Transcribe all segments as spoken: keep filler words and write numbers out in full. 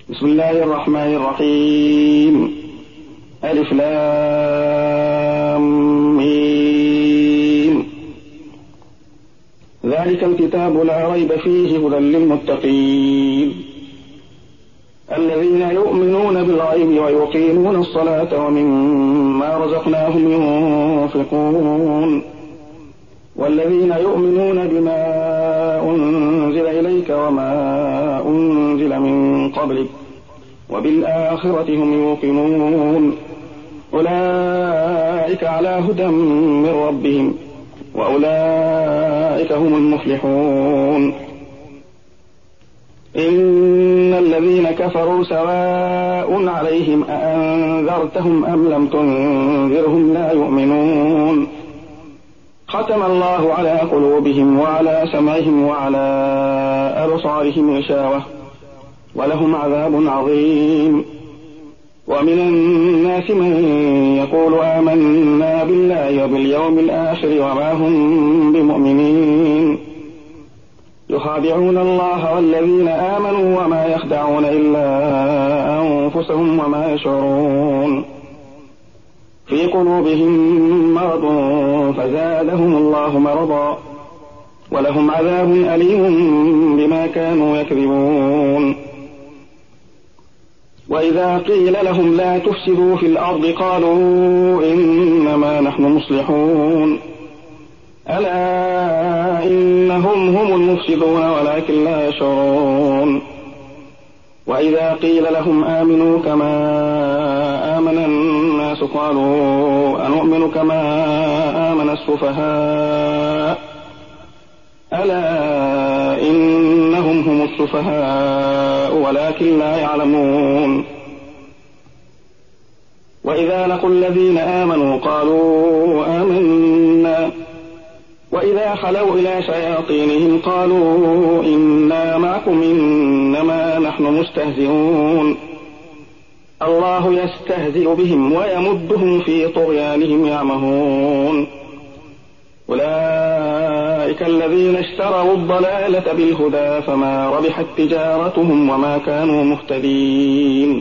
بسم الله الرحمن الرحيم. ألف لام ميم. ذلك الكتاب لا ريب فيه هدى للمتقين الذين يؤمنون بالغيب ويقيمون الصلاة ومما رزقناهم ينفقون والذين يؤمنون بما أنزل إليك وما أنزل من قبلك وبالآخرة هم يوقنون أولئك على هدى من ربهم وأولئك هم المفلحون. إن الذين كفروا سواء عليهم أأنذرتهم أم لم تنذرهم لا يؤمنون ختم الله على قلوبهم وعلى سمعهم وعلى أبصارهم غشاوة ولهم عذاب عظيم. ومن الناس من يقول آمنا بالله وباليوم الآخر وما هم بمؤمنين يخادعون الله والذين آمنوا وما يخدعون إلا أنفسهم وما يشعرون في قلوبهم مرض فزادهم الله مرضا ولهم عذاب أليم بما كانوا يكذبون. وإذا قيل لهم لا تفسدوا في الأرض قالوا إنما نحن مصلحون ألا إنهم هم المفسدون ولكن لا يشعرون. وإذا قيل لهم آمنوا كما آمن الناس قالوا أنؤمن كما آمن السفهاء ألا إنهم هم السفهاء ولكن لا يعلمون. وإذا لقوا الذين آمنوا قالوا آمنا وإذا خلوا إلى شياطينهم قالوا إنا معكم إنما نحن مستهزئون الله يستهزئ بهم ويمدهم في طغيانهم يعمهون. أولئك الذين اشتروا الضلالة بالهدى فما ربحت تجارتهم وما كانوا مهتدين.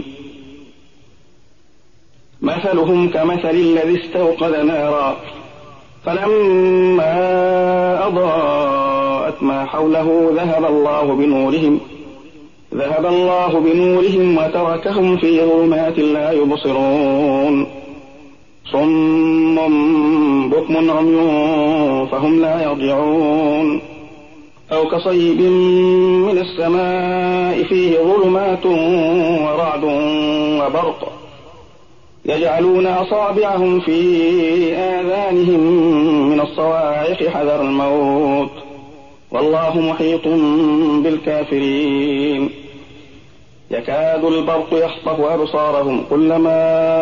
مثلهم كمثل الذي استوقد نارا فلما أضاءت ما حوله ذهب الله بنورهم ذهب الله بنورهم وتركهم في ظلمات لا يبصرون صم بكم عمي فهم لا يرجعون أو كصيب من السماء فيه ظلمات ورعد وبرق يجعلون أصابعهم في آذانهم من الصواعق حذر الموت والله محيط بالكافرين. يكاد البرق يخطف أبصارهم كلما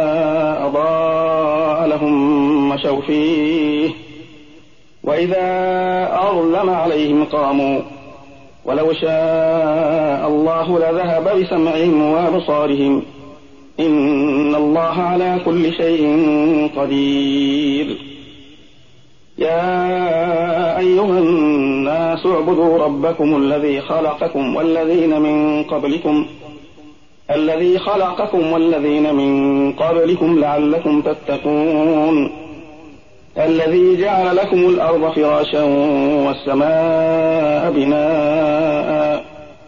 أضاء لهم مشوا فيه وإذا أظلم عليهم قاموا ولو شاء الله لذهب بسمعهم وأبصارهم إن الله على كل شيء قدير. يا أيها الناس اعبدوا ربكم الذي خلقكم والذين من قبلكم الذي خلقكم والذين من قبلكم لعلكم تتقون الذي جعل لكم الأرض فراشا والسماء بناء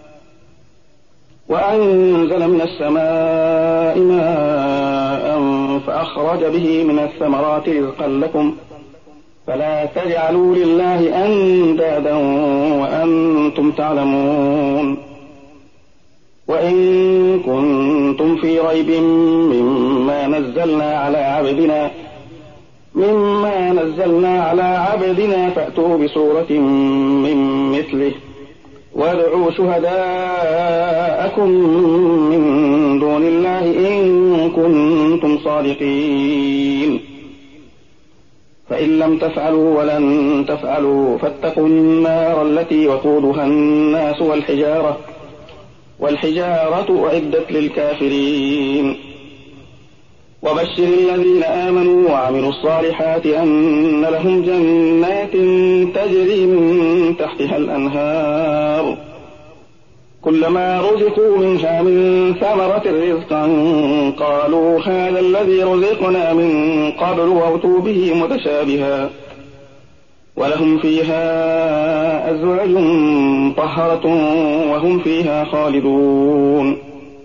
وأنزل من السماء ماء فأخرج به من الثمرات رزقا لكم فلا تجعلوا لله أندادا وأنتم تعلمون. وإن كنتم في ريب مما نزلنا على عبدنا مما نزلنا على عبدنا فأتوا بسورة من مثله وادعوا شهداءكم من دون الله إن كنتم صادقين فإن لم تفعلوا ولن تفعلوا فاتقوا النار التي وقودها الناس والحجارة والحجارة أعدت للكافرين. وبشر الذين آمنوا وعملوا الصالحات أن لهم جنات تجري من تحتها الأنهار كلما رزقوا منها من ثمرة رزقا قالوا هذا الذي رزقنا من قبل وأتوا به متشابها ولهم فيها أزواج مطهرة وهم فيها خالدون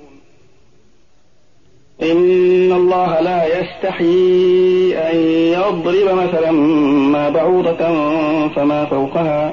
إن الله لا يستحيي أن يضرب مثلا ما بعوضة فما فوقها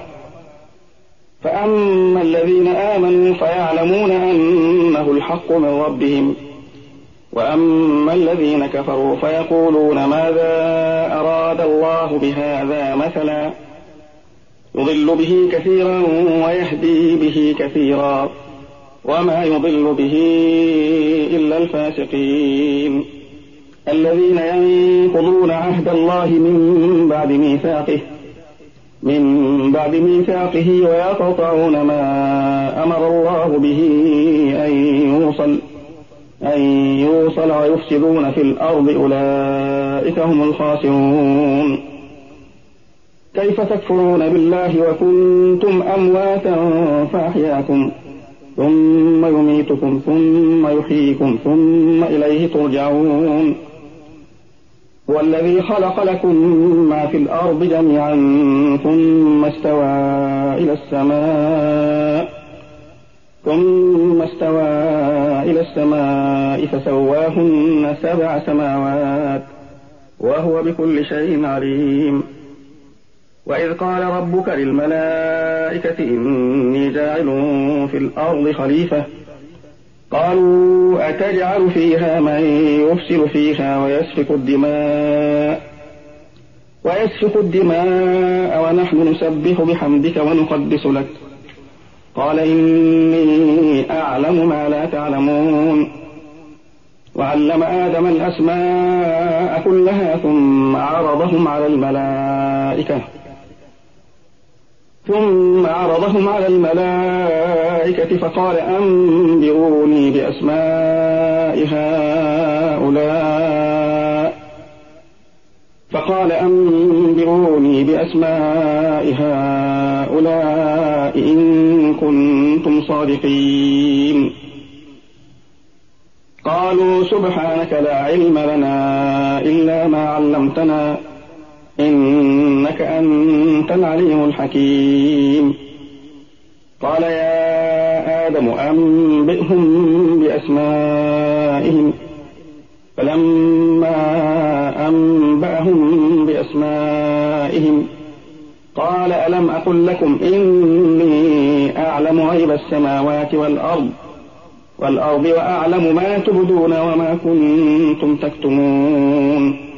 فأما الذين آمنوا فيعلمون أنه الحق من ربهم وأما الذين كفروا فيقولون ماذا أراد الله بهذا مثلا يضل به كثيرا ويهدي به كثيرا وما يضل به إلا الفاسقين الذين ينقضون عهد الله من بعد ميثاقه من بعد ميثاقه ويقطعون ما أمر الله به أن يوصل أن يوصل ويفسدون في الأرض أولئك هم الخاسرون كيف تكفرون بالله وكنتم أمواتا فأحياكم ثم يميتكم ثم يحييكم ثم إليه ترجعون هو الذي خلق لكم ما في الأرض جميعا ثم استوى إلى السماء ثم استوى إلى السماء فسواهن سبع سماوات وهو بكل شيء عليم وإذ قال ربك للملائكة إني جاعل في الأرض خليفة قالوا أتجعل فيها من يفسد فيها ويسفك الدماء ويسفك الدماء ونحن نسبح بحمدك ونقدس لك قال إني أعلم ما لا تعلمون وعلم آدم الأسماء كلها ثم عرضهم على الملائكة ثم عرضهم على الملائكة فقال أنبئوني بأسماء هؤلاء فقال أنبئوني بأسماء هؤلاء إن كنتم صادقين قالوا سبحانك لا علم لنا إلا ما علمتنا إنك أنت العليم الحكيم قال يا آدم أنبئهم بأسمائهم فلما أنبأهم بأسمائهم قال ألم أقل لكم إني أعلم غيب السماوات والأرض والأرض وأعلم ما تبدون وما كنتم تكتمون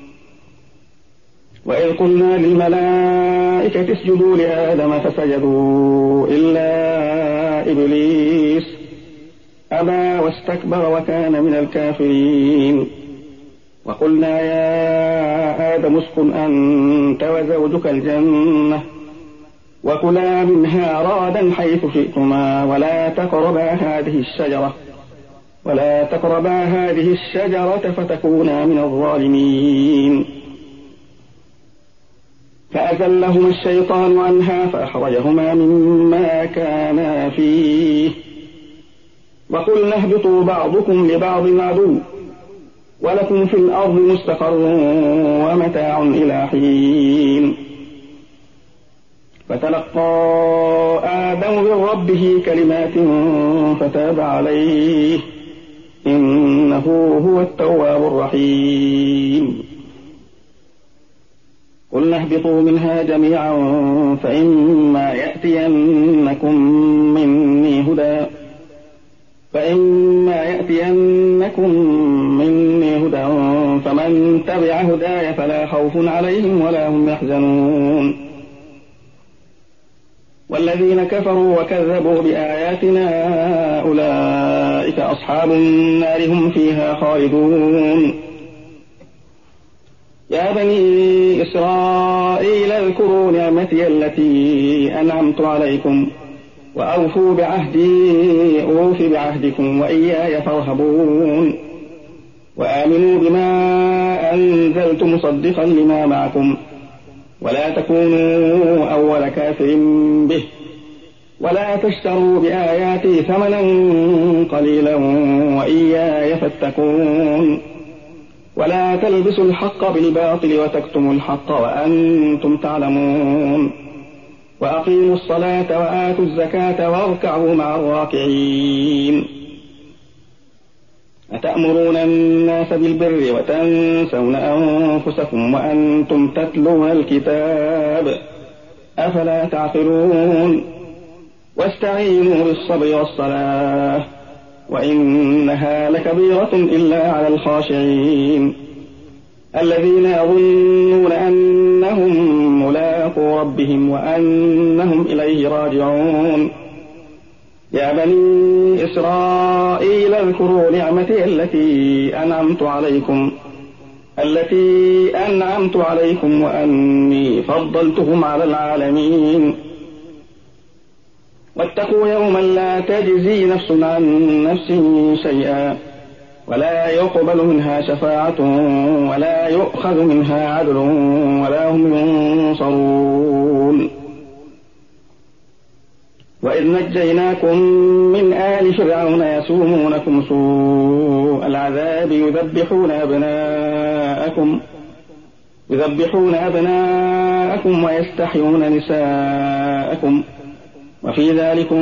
وإذ قلنا للملائكة اسجدوا لآدم فسجدوا إلا إبليس أبى واستكبر وكان من الكافرين وقلنا يا آدم اسكن أنت وزوجك الجنة وكلا منها رغدا حيث شئتما ولا تقربا هذه الشجرة ولا تقربا هذه الشجرة فتكونا من الظالمين فأزلهما الشيطان عنها فأخرجهما مما كانا فيه وقلنا اهبطوا بعضكم لبعض عدو ولكم في الأرض مستقر ومتاع إلى حين فتلقى آدم من ربه كلمات فتاب عليه إنه هو التواب الرحيم قلنا اهبطوا منها جميعا فإما يأتينكم مني هدى فإما يأتينكم مني هدى فمن تبع هداي فلا خوف عليهم ولا هم يحزنون والذين كفروا وكذبوا بآياتنا أولئك أصحاب النار هم فيها خالدون يا بني إسرائيل اذكروا نعمتي التي أنعمت عليكم وأوفوا بعهدي أوف بعهدكم وإياي فارهبون وآمنوا بما أنزلت مصدقا لما معكم ولا تكونوا أول كافر به ولا تشتروا بآياتي ثمنا قليلا وإياي فاتقون ولا تلبسوا الحق بالباطل وتكتموا الحق وأنتم تعلمون وأقيموا الصلاة وآتوا الزكاة واركعوا مع الراكعين أتأمرون الناس بالبر وتنسون أنفسكم وأنتم تتلون الكتاب أفلا تعقلون واستعينوا بالصبر والصلاة وإنها لكبيرة إلا على الخاشعين الذين يظنون أنهم ملاقو ربهم وأنهم إليه راجعون يا بني إسرائيل اذكروا نعمتي التي أنعمت عليكم التي أنعمت عليكم وأني فضلتهم على العالمين واتقوا يوما لا تجزي نفس عن نفس شيئا ولا يقبل منها شفاعة ولا يؤخذ منها عدل ولا هم ينصرون وإذ نجيناكم من آل فرعون يسومونكم سوء العذاب يذبحون أبناءكم يذبحون أبناءكم ويستحيون نساءكم وفي ذلكم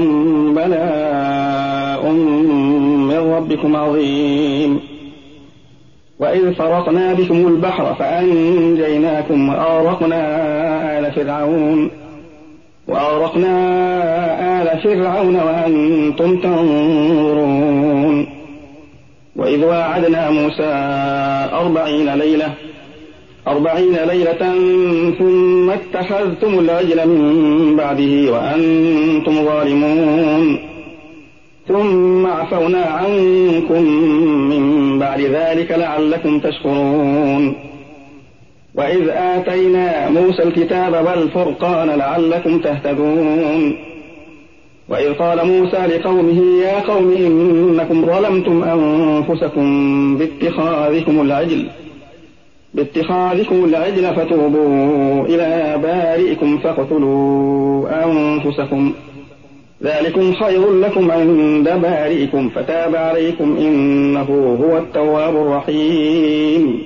بلاء من ربكم عظيم وإذ فرقنا بكم البحر فأنجيناكم وأغرقنا آل فرعون وأغرقنا آل فرعون وأنتم تنظرون وإذ واعدنا موسى أربعين ليلة أربعين ليلة ثم اتخذتم العجل من بعده وأنتم ظالمون ثم عفونا عنكم من بعد ذلك لعلكم تشكرون وإذ آتينا موسى الكتاب والفرقان لعلكم تهتدون وإذ قال موسى لقومه يا قوم إنكم ظلمتم أنفسكم باتخاذكم العجل باتخاذكم العجل فتوبوا إلى بارئكم فاقتلوا أنفسكم ذلكم خير لكم عند بارئكم فتاب عليكم إنه هو التواب الرحيم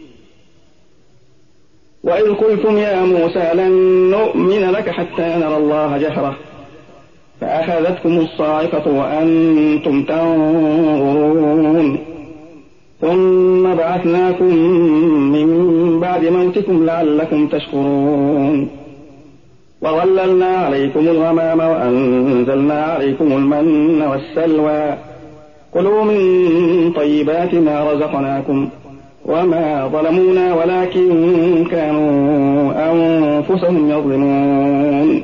وإذ قلتم يا موسى لن نؤمن لك حتى نرى الله جهرة فأخذتكم الصاعقة وأنتم تنظرون ثم بعثناكم من بعد موتكم لعلكم تشكرون وظللنا عليكم الغمام وأنزلنا عليكم المن والسلوى كلوا من طيبات ما رزقناكم وما ظلمونا ولكن كانوا أنفسهم يظلمون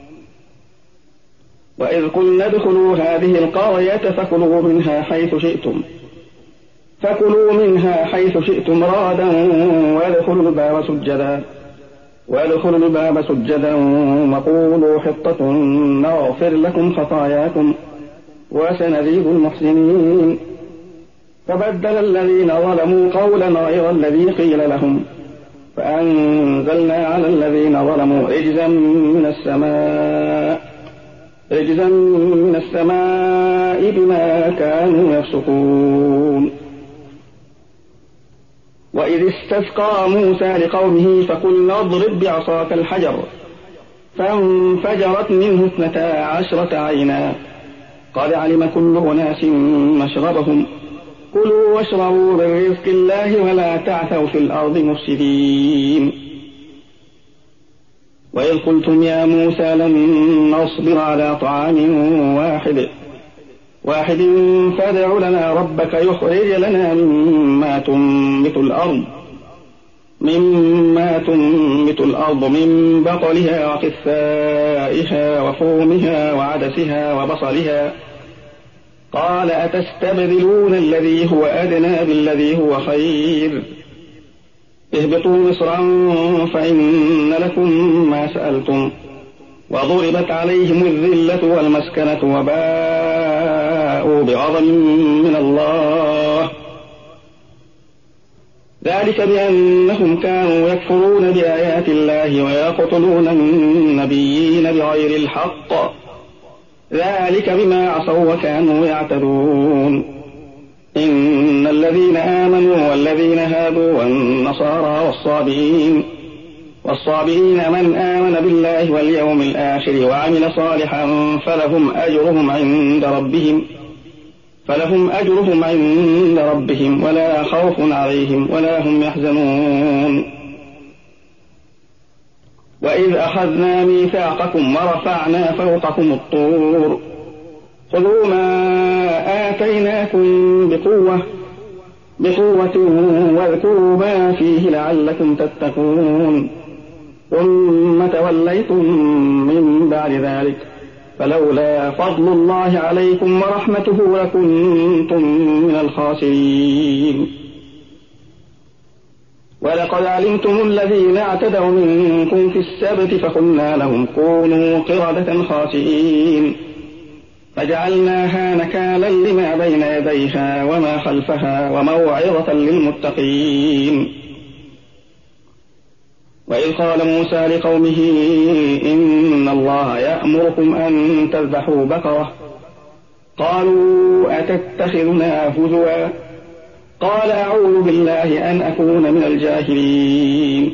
وإذ قلنا ادخلوا هذه القرية فكلوا منها حيث شئتم فكلوا منها حيث شئتم رادا وادخلوا الباب سجدا وادخلوا الباب سجدا وقولوا حطة نغفر لكم خطاياكم وسنزيد المحسنين فبدل الذين ظلموا قولا غير الذي قيل لهم فأنزلنا على الذين ظلموا رجزا من السماء رجزا من السماء بما كانوا يفسقون وإذ استسقى موسى لقومه فقلنا اضرب بعصاك الحجر فانفجرت منه اثنتا عشرة عينا قد علم كل أناس مشربهم كلوا واشربوا من رزق الله ولا تعثوا في الأرض مفسدين وإذ قلتم يا موسى لن نصبر على طعام واحد واحد فادع لنا ربك يخرج لنا مما تنبت الأرض مما تنبت الأرض من بقلها وقثائها وفومها وعدسها وبصلها قال أتستبدلون الذي هو أدنى بالذي هو خير اهبطوا مصرا فإن لكم ما سألتم وضربت عليهم الذلة والمسكنة وباءوا بغضب من الله ذلك بأنهم كانوا يكفرون بآيات الله ويقتلون النبيين بغير الحق ذلك بما عصوا وكانوا يعتدون إن الذين آمنوا والذين هادوا والنصارى والصابئين والصابئين من آمن بالله واليوم الآخر وعمل صالحا فلهم أجرهم عند ربهم فلهم أجرهم عند ربهم ولا خوف عليهم ولا هم يحزنون وإذ أخذنا ميثاقكم ورفعنا فوقكم الطور خذوا ما آتيناكم بقوة بقوة واذكروا ما فيه لعلكم تتقون ثم توليتم من بعد ذلك فلولا فضل الله عليكم ورحمته لكنتم من الخاسرين ولقد علمتم الذين اعتدوا منكم في السبت فقلنا لهم كونوا قردة خاسئين فجعلناها نكالا لما بين يديها وما خلفها وموعظة للمتقين وإذ قال موسى لقومه إن الله يأمركم أن تذبحوا بقرة قالوا أتتخذنا هزوا قال أعوذ بالله أن أكون من الجاهلين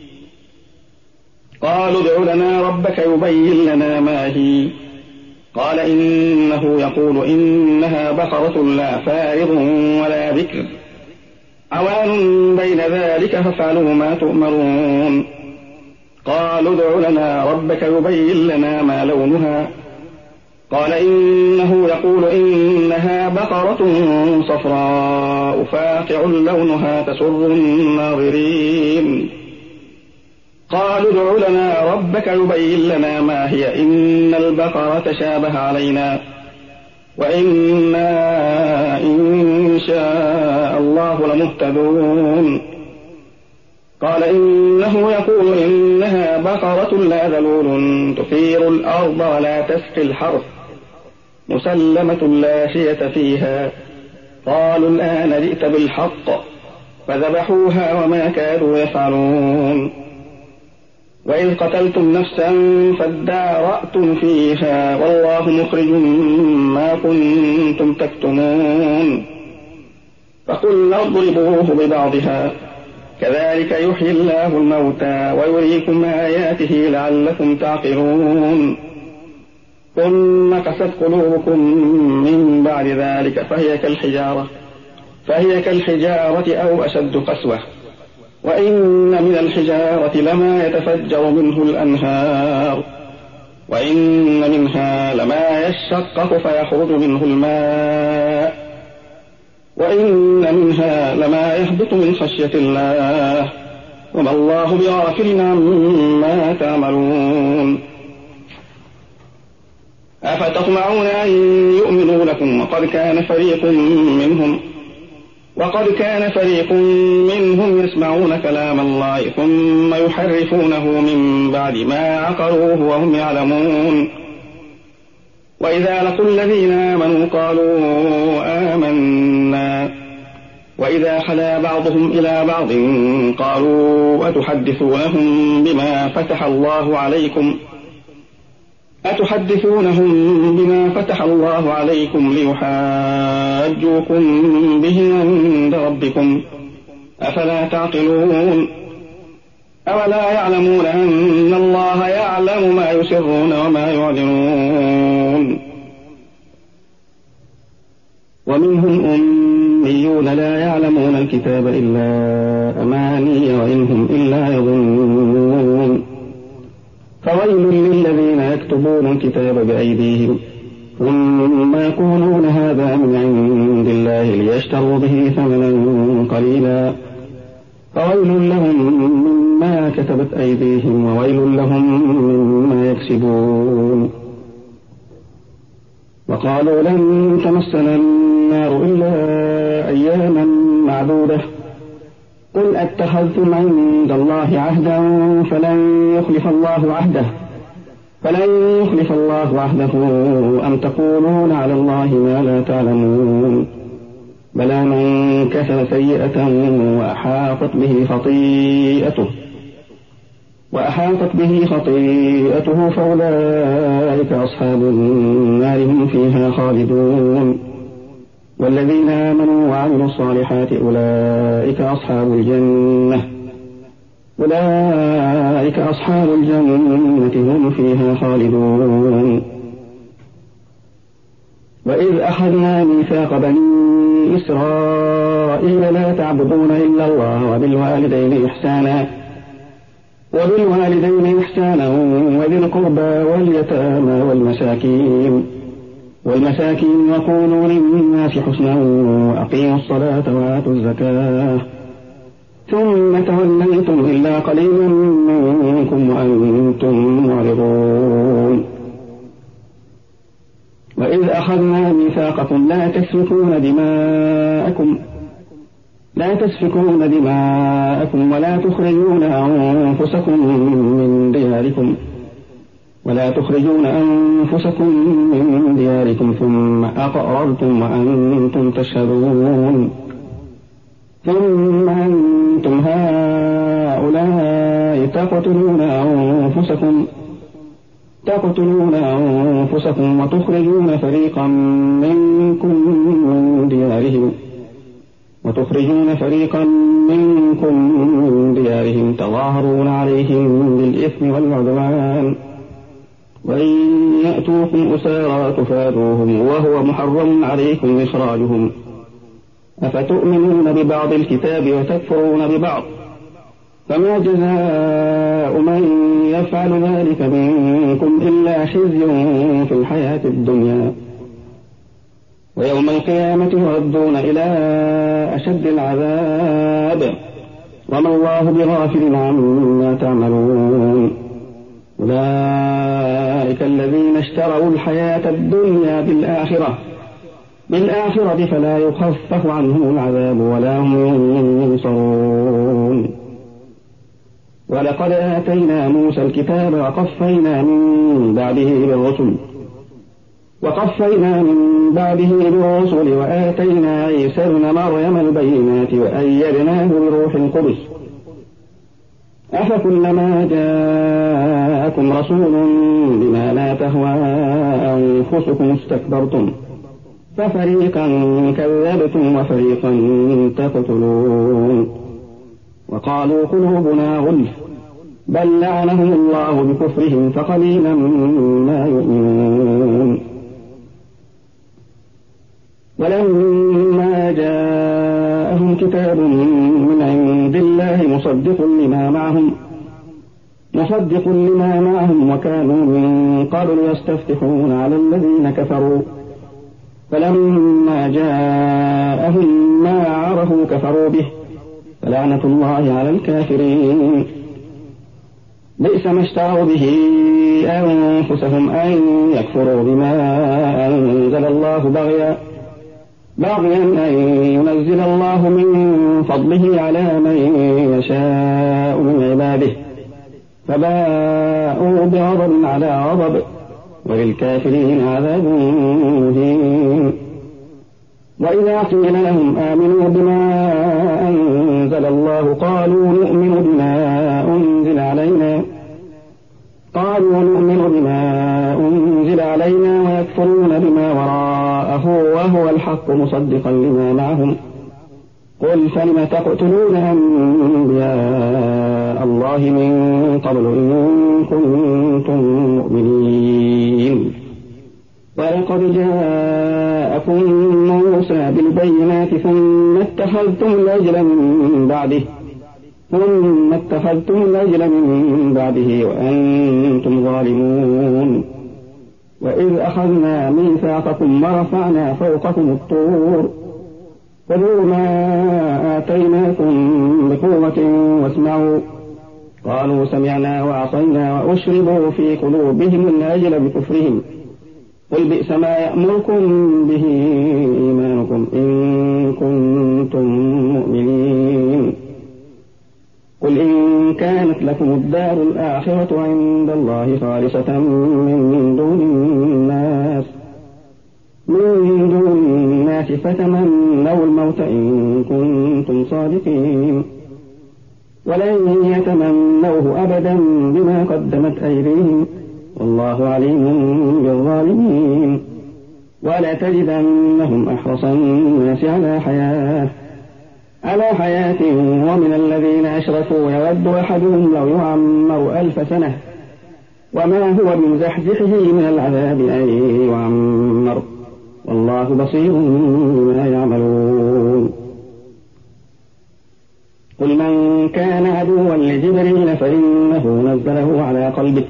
قالوا ادع لنا ربك يبين لنا ما هي قال إنه يقول إنها بقرة لا فارض ولا بكر عوان بين ذلك فافعلوا ما تؤمرون قالوا ادع لنا ربك يبين لنا ما لونها قال إنه يقول إنها بقرة صفراء فاقع لونها تسر الناظرين قالوا ادع لنا ربك يبين لنا ما هي إن البقرة شابه علينا وإنا إن شاء الله لمهتدون قال إنه يقول إنها بقرة لا ذلول تثير الأرض ولا تسقي الحرث مسلمة لا شية فيها قالوا الآن جئت بالحق فذبحوها وما كادوا يفعلون وإذ قتلتم نفسا فادارأتم فيها والله مخرج ما كنتم تكتمون فقلنا اضربوه ببعضها كذلك يحيي الله الموتى ويريكم آياته لعلكم تعقلون ثم قست قلوبكم من بعد ذلك فهي كالحجارة فهي كالحجارة أو أشد قسوة وإن من الحجارة لما يتفجر منه الأنهار وإن منها لما يشقق فيخرج منه الماء وإن منها لما يهبط من خشية الله وما الله بغافل عما تعملون أفتطمعون أن يؤمنوا لكم وقد كان فريق منهم وقد كان فريق منهم يسمعون كلام الله ثم يحرفونه من بعد ما عقروه وهم يعلمون وإذا لقوا الذين آمنوا قالوا آمنا وإذا خلا بعضهم إلى بعض قالوا أتحدثونهم بما فتح الله عليكم أتحدثونهم بما فتح الله عليكم ليحاجوكم به عند ربكم أفلا تعقلون أولا يعلمون أن الله يعلم ما يسرون وما يعلنون ومنهم أميون لا يعلمون الكتاب إلا أماني وإنهم إلا يظنون فويل للذين يكتبون الكتاب بأيديهم ثم يقولون هذا من عند الله ليشتروا به ثمنا قليلا فويل لهم مما كتبت أيديهم وويل لهم مما يكسبون وقالوا لن تمسنا النار إلا أياما معدودة قل أتخذتم عند الله عهدا فلن يخلف الله عهده فلن يخلف الله عهده أم تقولون على الله ما لا تعلمون بلى من كسب سيئة وأحاطت به خطيئته وأحاطت به خطيئته فأولئك أصحاب النار هم فيها خالدون والذين آمنوا وعملوا الصالحات أولئك أصحاب الجنة أولئك أصحاب الجنة هم فيها خالدون وإذ أخذنا ميثاق بني إسرائيل لا تعبدون إلا الله وبالوالدين إحسانا وبالوالدين إحسانا وذي القربى واليتامى والمساكين والمساكين وقولوا للناس حسنا وأقيموا الصلاة وآتوا الزكاة ثم توليتم إلا قليلا منكم وأنتم معرضون وإذ أخذنا ميثاقكم لا تسفكون دماءكم لا تسفكون دماءكم ولا تخرجون أنفسكم من دياركم ولا تخرجون أنفسكم من دياركم ثم أقررتم وأنتم تشهدون ثم أنتم هؤلاء تقتلون أنفسكم تقتلون أنفسكم وتخرجون فريقا منكم من ديارهم وتخرجون فريقا منكم من ديارهم تظاهرون عليهم بالإثم والعدوان وإن يأتوكم أسارى تفادوهم وهو محرم عليكم إخراجهم أفتؤمنون ببعض الكتاب وتكفرون ببعض فما جزاء من يفعل ذلك منكم إلا خزي في الحياة الدنيا ويوم القيامة يردون إلى أشد العذاب وما الله بغافل عما تعملون أولئك الذين اشتروا الحياة الدنيا بالآخرة بالآخرة فلا يخفف عنهم العذاب ولا هم ينصرون ولقد آتينا موسى الكتاب وقفينا من بعده بالرسل وقفينا من بعده بالرسل وآتينا عيسى ابن مريم البينات وأيدناه بروح القدس أفكلما جاءكم رسول بما لا تهوى أنفسكم استكبرتم ففريقا كذبتم وفريقا تقتلون وقالوا قلوبنا غلف بل لعنهم الله بكفرهم فقليلا ما يؤمنون ولما جاءهم كتاب من عند الله مصدق لما معهم مصدق لما معهم وكانوا من قبل يستفتحون على الذين كفروا فلما جاءهم ما عرفوا كفروا به فلعنة الله على الكافرين بئس ما اشتروا به أنفسهم أن يكفروا بما أنزل الله بغيا بغيا أن ينزل الله من فضله على من يشاء من عباده فباءوا بغضب على غضب وللكافرين عذاب مهين وإذا قيل لهم آمنوا بما أنزل الله قالوا نؤمن بما أنزل علينا قالوا نؤمن بما أنزل علينا ويكفرون بما وراءه وهو الحق مصدقا لما معهم قل فلم تقتلون أنبياء الله من قبل إن كنتم مؤمنين ولقد جاءكم موسى بالبينات ثم اتخذتم العجل من بعده ثم اتخذتم العجل من بعده وأنتم ظالمون وإذ أخذنا ميثاقكم ورفعنا فوقكم الطور خذوا ما آتيناكم بقوة واسمعوا قالوا سمعنا وعصينا وأشربوا في قلوبهم العجل بكفرهم قل بئس ما يأمركم به إيمانكم إن كنتم مؤمنين قل إن كانت لكم الدار الآخرة عند الله خالصة من دون الناس من دون الناس فتمنوا الموت إن كنتم صادقين ولن يتمنوه أبدا بما قدمت أيديهم والله عليم بالظالمين. ولا تجدنهم أحرص الناس على حياة على حياة ومن الذين أشركوا يود أحدهم لو يعمر ألف سنة وما هو بمزحزحه من العذاب أن يعمر والله بصير بما يعملون. قل من كان عدوا لجبريل فإنه نزله على قلبك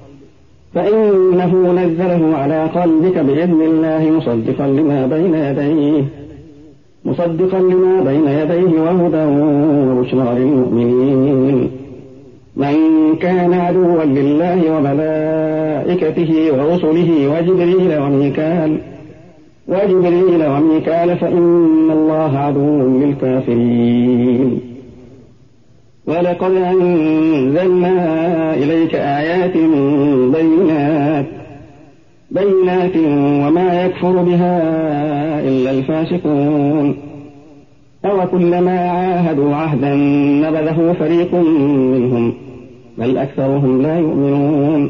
فإنه نزله على قلبك بإذن الله مصدقا لما بين يديه مصدقا لما بين يديه وهدى وبشرى للمؤمنين. من كان عدوا لله وملائكته ورسله وجبريل وميكال وجبريل وميكال فإن الله عدو للكافرين. ولقد أنزلنا إليك آيات بينات بينات وما يكفر بها إلا الفاسقون. أو كلما عاهدوا عهدا نبذه فريق منهم بل أكثرهم لا يؤمنون.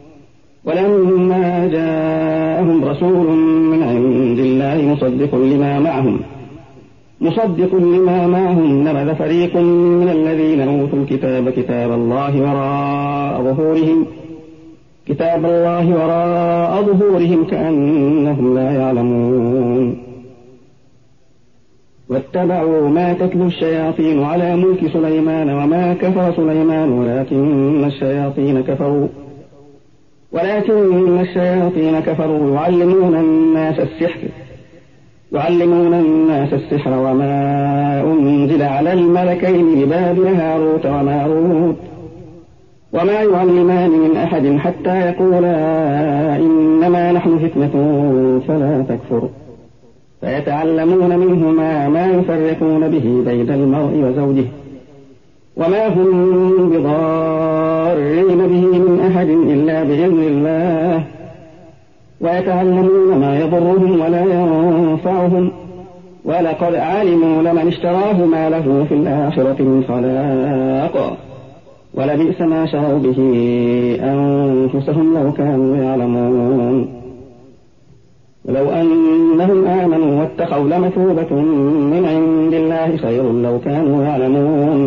ولما جاءهم رسول من عند الله مصدق لما معهم مصدق لما معهم نبذ فريق من الذين أوتوا الكتاب كتاب الله وراء ظهورهم كتاب الله وراء ظهورهم كأنهم لا يعلمون. واتبعوا ما تتلو الشياطين على ملك سليمان وما كفر سليمان ولكن الشياطين كفروا ولكن الشياطين كفروا يعلمون الناس السحر يعلمون الناس السحر وما أنزل على الملكين ببابل هاروت وماروت وما يعلمان من أحد حتى يقولا إنما نحن فتنة فلا تكفر فيتعلمون منهما ما يفرقون به بين المرء وزوجه وما هم بضارين به من أحد إلا بإذن الله ويتعلمون ما يضرهم ولا ينفعهم ولقد علموا لمن اشتراه ما له في الآخرة من خلاق ولبئس ما شروا به أنفسهم لو كانوا يعلمون. ولو أنهم آمنوا واتقوا لمثوبة من عند الله خير لو كانوا يعلمون.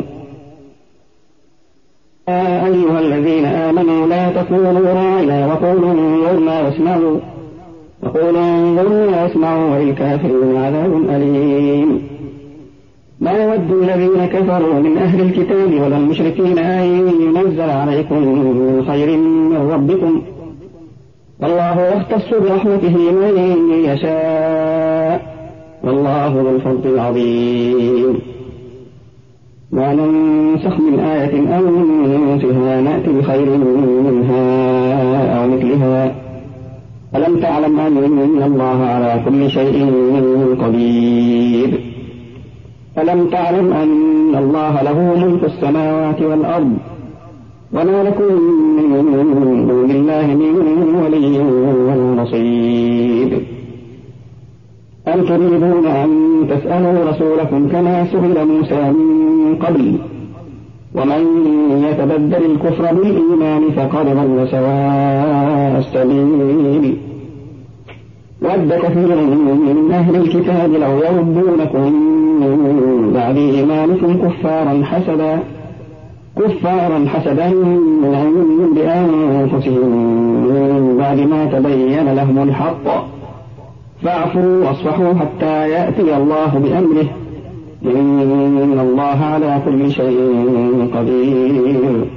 يا أيها الذين آمنوا لا تقولوا راعنا وقولوا انظرنا واسمعوا وقولوا انظرنا واسمعوا وللكافرين عذاب أليم. ما يود الذين كفروا من أهل الكتاب ولا المشركين أن ينزل عليكم من خير من ربكم والله يختص برحمته من يشاء والله ذو الفضل العظيم. ما ننسخ من آية أو ننسها نأتي بخير منها أو مثلها ألم تعلم أن الله على كل شيء قدير ألم تعلم أن الله له ملك السماوات والأرض وما لكم من دون الله من ولي ولا نصير. أم تريدون أن تسألوا رسولكم كما سئل موسى من قبل ومن يتبدل الكفر بالإيمان فقد ضل سواء السبيل. ود كثير من أهل الكتاب لو يردونكم من بعد إيمانكم كفارا حسدا كفارا حسدا من عند أنفسهم من بعد ما تبين لهم الحق فاعفوا واصفحوا حتى يأتي الله بأمره إن الله على كل شيء قدير.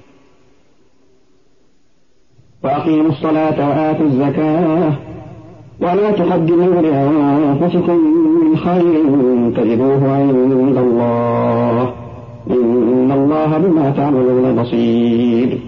وأقيموا الصلاة وآتوا الزكاة ولا تقدموا لأنفسكم من خير تجدوه عند الله إن الله بما تعملون بصير.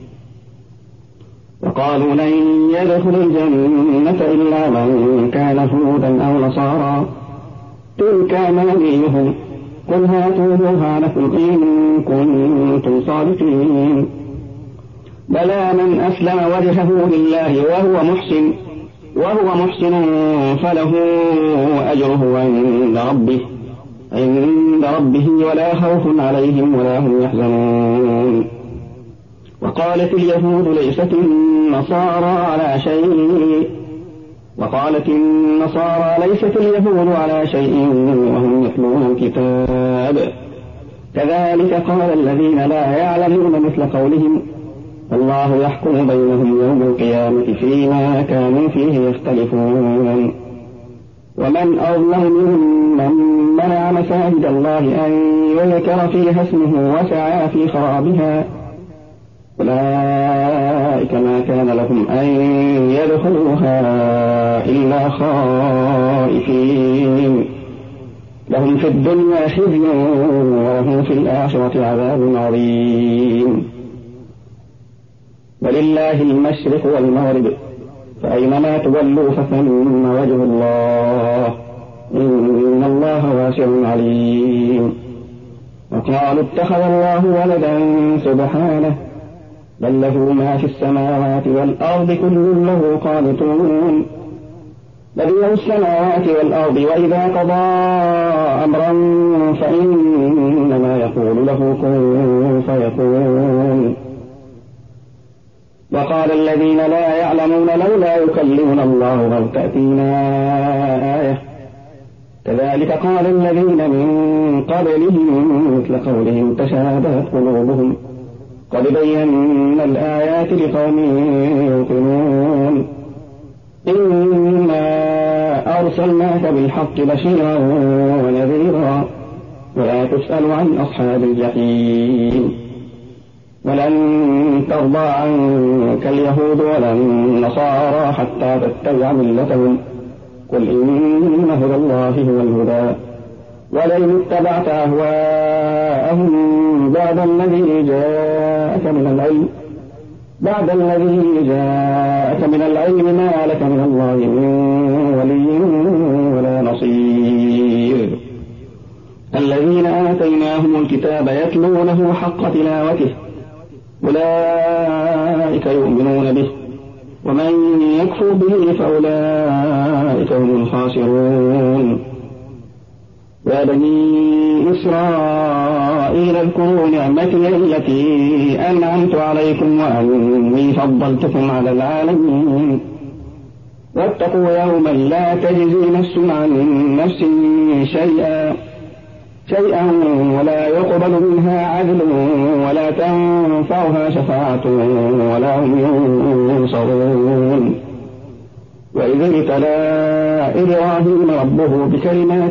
وقالوا لن يدخل الجنة إلا من كان هودا أو نصارى تلك أمانيهم قل هاتوا برهانكم إن كنتم صادقين. بلى من أسلم وجهه لله وهو محسن وهو محسن فله أجره عند ربه عند ربه ولا خوف عليهم ولا هم يحزنون. وقالت اليهود ليست النصارى على شيء وقالت النصارى ليست اليهود على شيء وهم يتلون الكتاب كذلك قال الذين لا يعلمون مثل قولهم والله يحكم بينهم يوم القيامة فيما كانوا فيه يختلفون. ومن أظلم ممن منع مساجد الله أن يذكر فيها اسمه وسعى في خرابها أولئك ما كان لهم أن يدخلوها إلا خائفين لهم في الدنيا خزي ولهم في الآخرة عذاب عظيم. ولله المشرق والمغرب فأينما تولوا فثم وجه الله إن الله واسع عليم. وقالوا اتخذ الله ولدا سبحانه بل له ما في السماوات والأرض كل له قانتون. بديع السماوات والأرض وإذا قضى أمرا فإنما يقول له كن فيكون. وقال الذين لا يعلمون لولا يكلمنا الله أو تأتينا آية كذلك قال الذين من قبلهم مثل قولهم تشابهت قلوبهم قد بينا الآيات لقوم يوقنون. إنا أرسلناك بالحق بشيرا ونذيرا ولا تسأل عن أصحاب الجحيم. ولن ترضى عنك اليهود ولا النصارى حتى تتبع ملتهم قل إن هدى الله هو الهدى ولئن اتبعت أهواءهم بعد الذي جاءك من العلم بعد الذي جاءك من العلم ما لك من الله من ولي ولا نصير. الذين آتيناهم الكتاب يتلونه حق تلاوته أولئك يؤمنون به ومن يكفر به فأولئك هم الخاسرون. يا بني إسرائيل اذكروا نعمتي التي أنعمت عليكم وأني فضلتكم على العالمين. واتقوا يوما لا تجزي نفس عن نفس شيئا شيئا ولا يقبل منها عدل ولا تنفعها شفاعة ولا هم ينصرون. وإذ ابتلى إبراهيم ربه بكلمات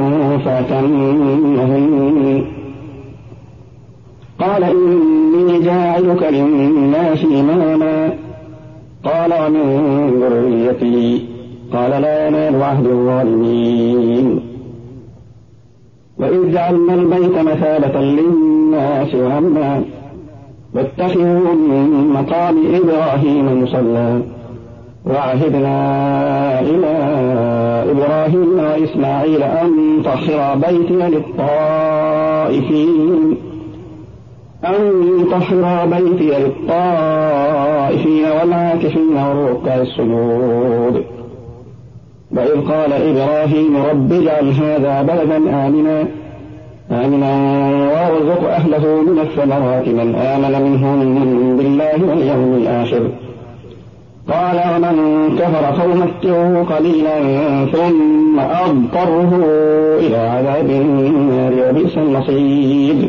فأتمهن قال إني جاعلك للناس إماما قال ومن ذريتي قال لا ينال عهد الظالمين. وإذ جعلنا البيت مثابة للناس وأمنا واتخذوا من مقام إبراهيم مصلى وعهدنا إلى إبراهيم وإسماعيل أن طهر بيتي للطائفين أن طهر بيتي للطائفين والعاكفين والركع السجود. وإذ قال إبراهيم رب اجعل هذا بلدا آمنا آمنا وارزق أهله من الثمرات من آمن منهم بالله واليوم الآخر قال ومن كفر فأمتعه قليلا ثم أضطره إلى عذاب النار وبئس المصير.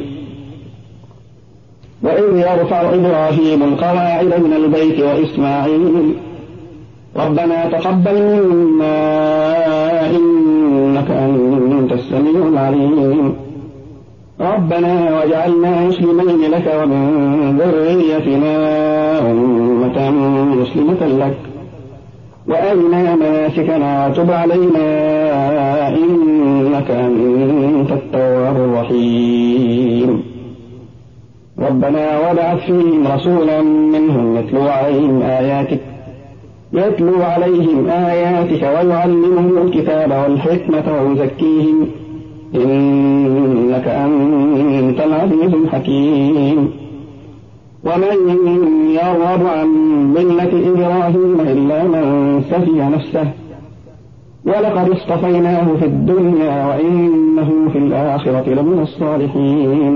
وإذ يرفع إبراهيم القواعد من البيت وإسماعيل ربنا تقبل منا إنك أنت السميع العليم ربنا واجعلنا مسلمين لك ومن ذريتنا أمة مسلمة لك وأرنا مناسكنا وتب علينا إنك أنت التواب الرحيم. ربنا وابعث فيهم رسولا منهم يتلو عليهم آياتك يتلو عليهم آياتك ويعلمهم الكتاب والحكمة ويزكيهم إنك أنت العزيز الحكيم. ومن يرغب عن ملة إبراهيم إلا من سفي نفسه ولقد اصطفيناه في الدنيا وإنه في الآخرة الآخرة لمن الصالحين.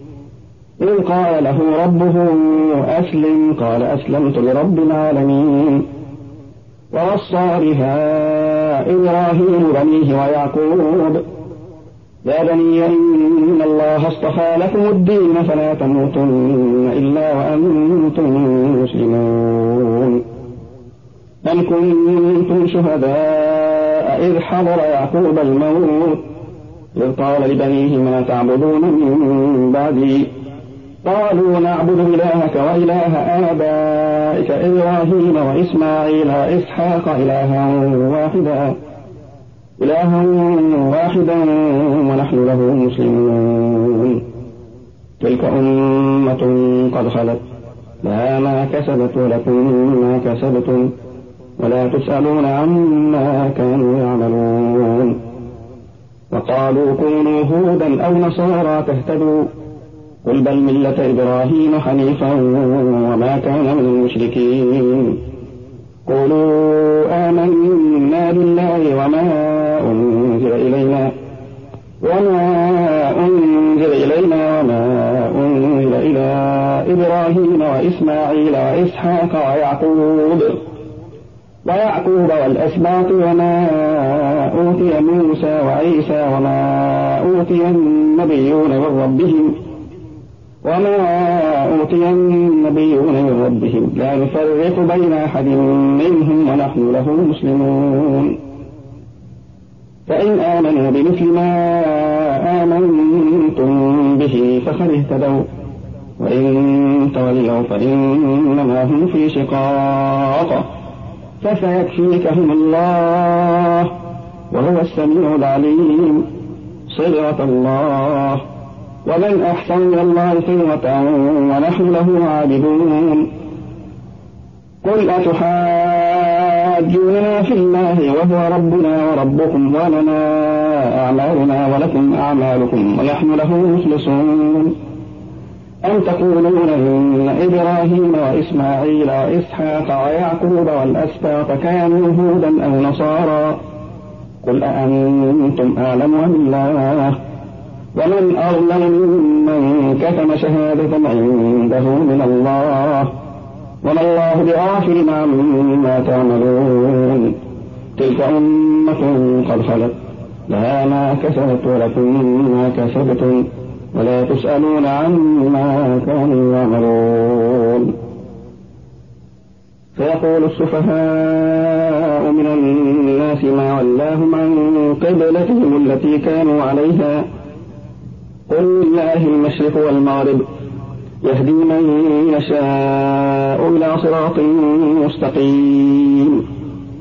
إذ قال له ربه أسلم قال أسلمت لرب العالمين. ووصى بها إبراهيم بنيه ويعقوب يا بني إن الله اصطفى لكم الدين فلا تموتن إلا وأنتم مسلمون. أم كنتم شهداء إذ حضر يعقوب الموت إذ قال لبنيه ما تعبدون من بعدي قالوا نعبد إلهك وإله آبائك إبراهيم وإسماعيل وإسحاق إلها واحدا إلها واحدا ونحن له مسلمون. تلك أمة قد خلت لها ما كسبت ولكم ما كسبتم ولا تسألون عما كانوا يعملون. وقالوا كونوا هودا أو نصارى تهتدوا قل بل ملة إبراهيم حنيفا وما كان من المشركين. قولوا آمنا بالله وما أنزل إلينا وما أنزل إلينا وما أنزل إلى إبراهيم وإسماعيل وإسحاق ويعقوب ويعقوب والأسباط وما أوتي موسى وعيسى وما أوتي النبيون من ربهم وما أوتي النبيون من ربهم لا نفرق بين أحد منهم ونحن له مسلمون. فإن آمنوا بمثل ما آمنتم به فقد اهتدوا وإن تولوا فإنما هم في شقاق فسيكفيكهم الله وهو السميع العليم. صبغة الله ومن أحسن من الله قيمة ونحن له عابدون. قل أتحاجوننا في الله وهو ربنا وربكم ولنا أعمالنا ولكم أعمالكم ونحن له مخلصون. أم تقولون إن إبراهيم وإسماعيل وإسحاق ويعقوب والأسباط كانوا هودا أو نصارى قل أأنتم أعلم أم الله ومن أظلم ممن كتم شهادة عنده من الله وما الله بغافل عما تعملون. تلك أمة قد خلت لها ما كسبت ولكم ما كسبتم ولا تسألون عما كانوا يعملون. فيقول السفهاء من الناس ما ولاهم عن قبلتهم التي كانوا عليها قل لله المشرق والمغرب يهدي من يشاء إلى صراط مستقيم.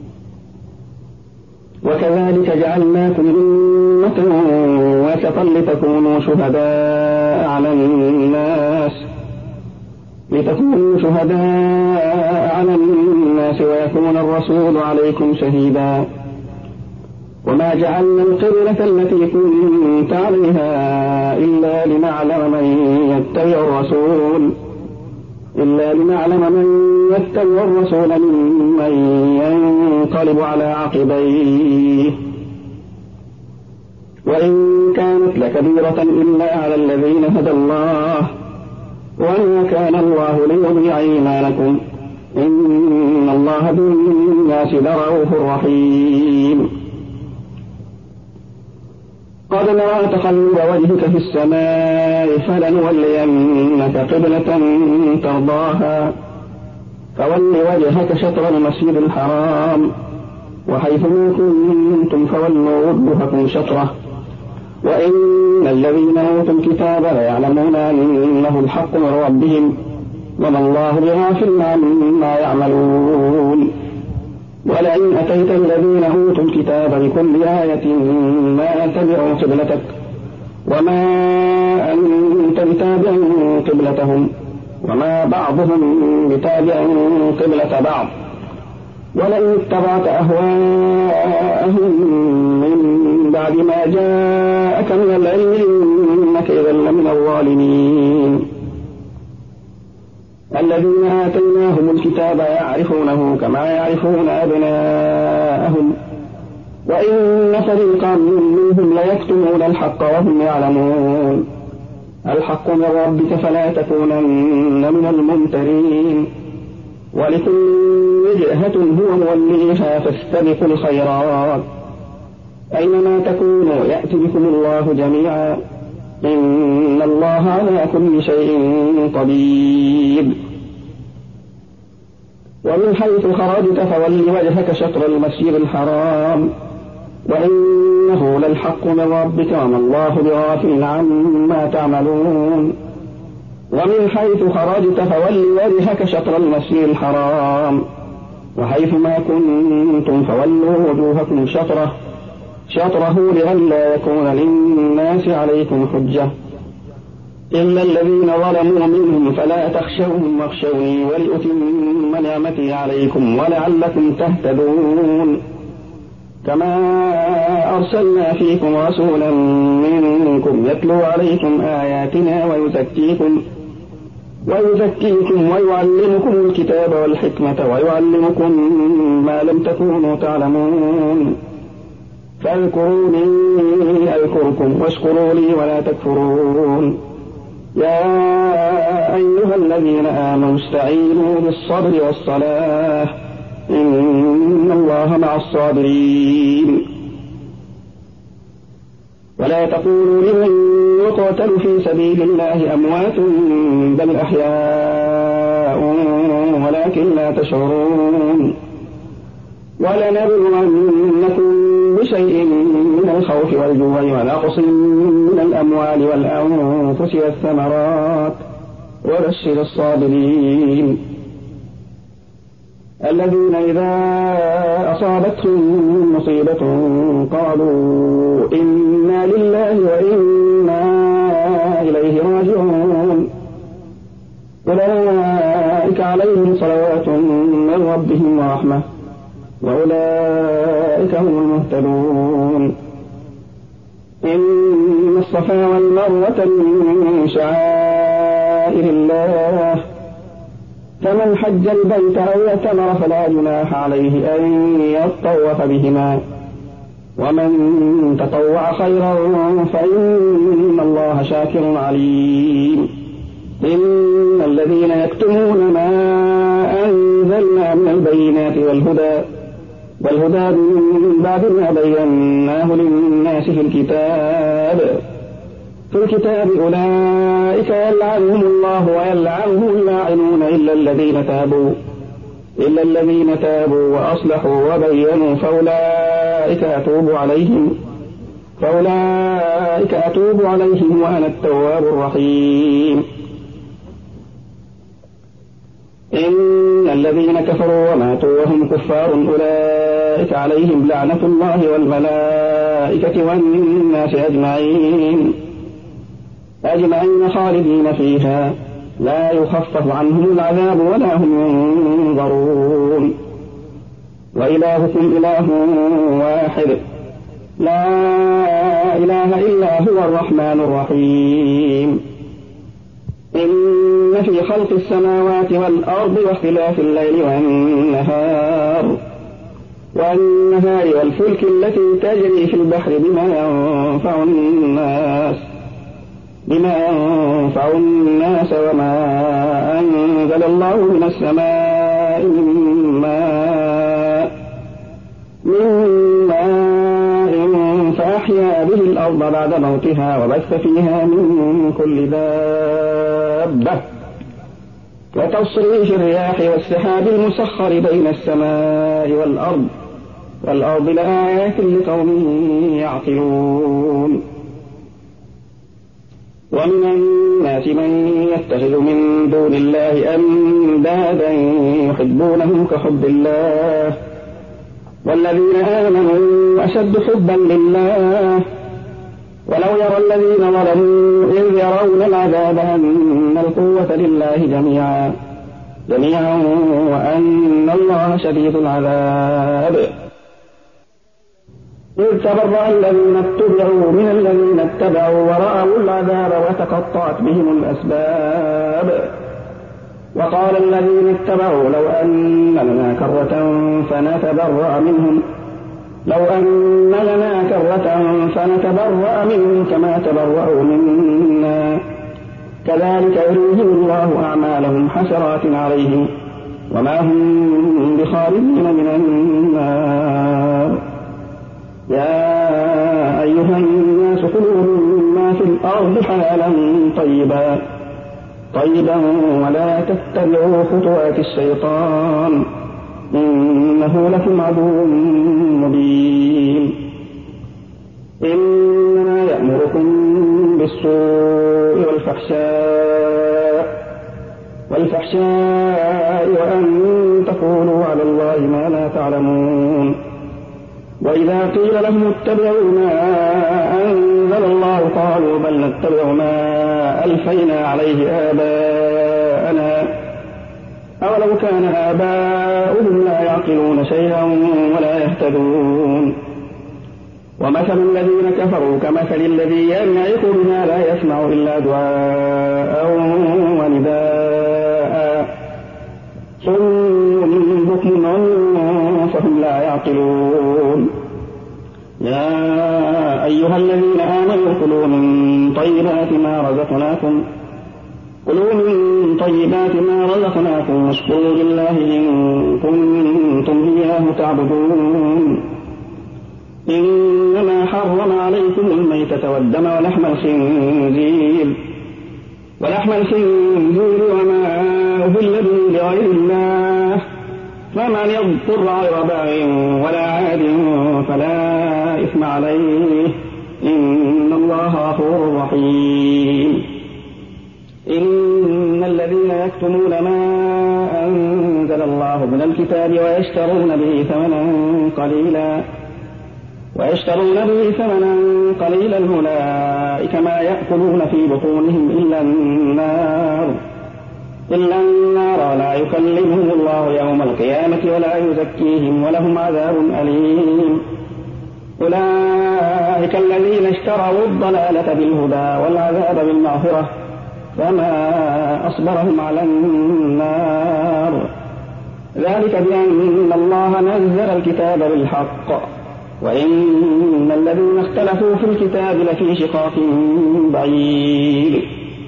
وكذلك جعلناكم أمة وسطا لتكونوا شهداء على الناس لتكونوا شهداء على الناس ويكون الرسول عليكم شهيدا. وما جعلنا القبلة التي كنت عليها إلا لنعلم من يتبع الرسول إلا لنعلم من يتبع الرسول ممن ينقلب على عقبيه وإن كانت لكبيرة إلا على الذين هدى الله وما كان الله ليضيع إيمانكم إن الله بالناس لرؤوف رحيم. قد نرى تقلب وجهك في السماء فلنولينك قبلة ترضاها فول وجهك شطر المسجد الحرام وحيث ما كنتم فولوا وجوهكم شطره وإن الذين أوتوا الكتاب ليعلمون أنه الحق من ربهم وما الله بغافل عما يعملون. ولئن أتيت الذين أوتوا الكتاب بكل آية ما تبعوا قبلتك وما أنت بتابع قبلتهم وما بعضهم بتابع قبلة بعض ولئن اتبعت أهواءهم من بعد ما جاءك من العلم إنك إذا لمن الظالمين. الذين آتيناهم الكتاب يعرفونه كما يعرفون أبناءهم وإن فريقا منهم ليكتمون الحق وهم يعلمون الحق من ربك فلا تكونن من الممترين ولكل وجهة هو موليها فاستبقوا الخيرات أينما تكونوا يأتي بكم الله جميعا إن الله على كل شيء قدير ومن حيث خرجت فول وجهك شطر المسجد الحرام وإنه للحق من ربك وما الله بغافل عما تعملون ومن حيث خرجت فول وجهك شطر المسجد الحرام وحيث ما كنتم فولوا وجوهكم شطره شطره لئلا يكون للناس عليكم حجة إلا الذين ظلموا منهم فلا تخشوهم واخشوني ولأتم نعمتي عليكم ولعلكم تهتدون كما أرسلنا فيكم رسولا منكم يتلو عليكم آياتنا ويزكيكم ويزكيكم ويعلمكم الكتاب والحكمة ويعلمكم ما لم تكونوا تعلمون فاذكروني أذكركم واشكروا لي ولا تكفرون يا أيها الذين آمنوا استعينوا بالصبر والصلاة إن الله مع الصابرين ولا تقولوا لمن يقتل في سبيل الله أموات بل أحياء ولكن لا تشعرون ولنبلونكم بشيء من الخوف والجوع ونقص من الأموال والأنفس والثمرات وبشر الصابرين الذين إذا أصابتهم مصيبة قالوا إنا لله وإنا إليه راجعون أولئك عليهم صلوات من ربهم ورحمة وأولئك هم المهتدون إن الصفا والمروة من شعائر الله فمن حج البيت أو اعتمر فلا جناح عليه أن يطوف بهما ومن تطوع خيرا فإن الله شاكر عليم إن الذين يكتمون ما أنزلنا من البينات والهدى والهدى من بعد ما بيناه للناس في الكتاب في الكتاب أولئك يلعنهم الله ويلعنهم اللاعنون إلا الذين تابوا إلا الذين تابوا وأصلحوا وبينوا فأولئك أتوب عليهم فأولئك أتوب عليهم وأنا التواب الرحيم إن الذين كفروا وماتوا وهم كفار أولئك عليهم لعنة الله والملائكة والناس أجمعين أجمعين خالدين فيها لا يخفف عنهم العذاب ولا هم ينظرون وإلهكم إله واحد لا إله إلا هو الرحمن الرحيم إن في خلق السماوات والأرض واختلاف الليل والنهار والنهار والفلك التي تجري في البحر بما ينفع الناس بما ينفع الناس وما أنزل الله من السماء من ماء من ماء فأحيا به الأرض بعد موتها وبث فيها من كل دابة وتصريف الرياح والسحاب المسخر بين السماء والأرض والأرض لآيات لقوم يعقلون ومن الناس من يتخذ من دون الله أندادا يحبونهم كحب الله والذين آمنوا أشد حبا لله ولو يرى الذين ظلموا إذ يرون العذاب أن القوة لله جميعا جميعا وأن الله شديد العذاب إذ تبرأ الذين اتبعوا من الذين اتبعوا ورأوا العذاب وتقطعت بهم الأسباب وقال الذين اتبعوا لو أن لنا كرة فنتبرأ منهم لو أن لنا كرة فنتبرأ منهم كما تبرأوا منا كذلك يريهم الله أعمالهم حسرات عليهم وما هم بخارجين من النار. يا أيها الناس كلوا مما في الأرض حلالا طيبا طيبا ولا تتبعوا خطوات الشيطان إنه لكم عدو مبين. إنما يأمركم بالسوء والفحشاء والفحشاء وأن تقولوا على الله ما لا تعلمون. وإذا قيل لهم اتبعوا ما أنزل الله قالوا بل نتبع ما ألفينا عليه آباءنا أولو كان آباؤهم لا يعقلون شيئا ولا يهتدون. ومثل الذين كفروا كمثل الذي ينعق بما لا يسمع إلا دعاء ونداء صم بكم عمي فهم لا يعقلون. يا أيها الذين آمنوا كلوا من طيبات ما رزقناكم كلوا من طيبات ما رزقناكم واشكروا لله إن كنتم إياه تعبدون. إنما حرم عليكم الميتة والدم ولحم الخنزير ولحم الخنزير وما أهل به لغير الله فمن يضطر غير باغ ولا عاد فلا إثم عليه إن الله غفور رحيم. إن الذين يكتمون ما أنزل الله من الكتاب ويشترون به ثمنا قليلا ويشترون به ثمنا قليلا أولئك ما يأكلون في بطونهم إلا النار إلا النار لا يكلمهم الله يوم القيامة ولا يزكيهم ولهم عذاب أليم. أولئك الذين اشتروا الضلالة بالهدى والعذاب بالمغفرة فما أصبرهم على النار ذلك بأن الله نزل الكتاب بالحق وإن الذين اختلفوا في الكتاب لفي شقاق بعيد.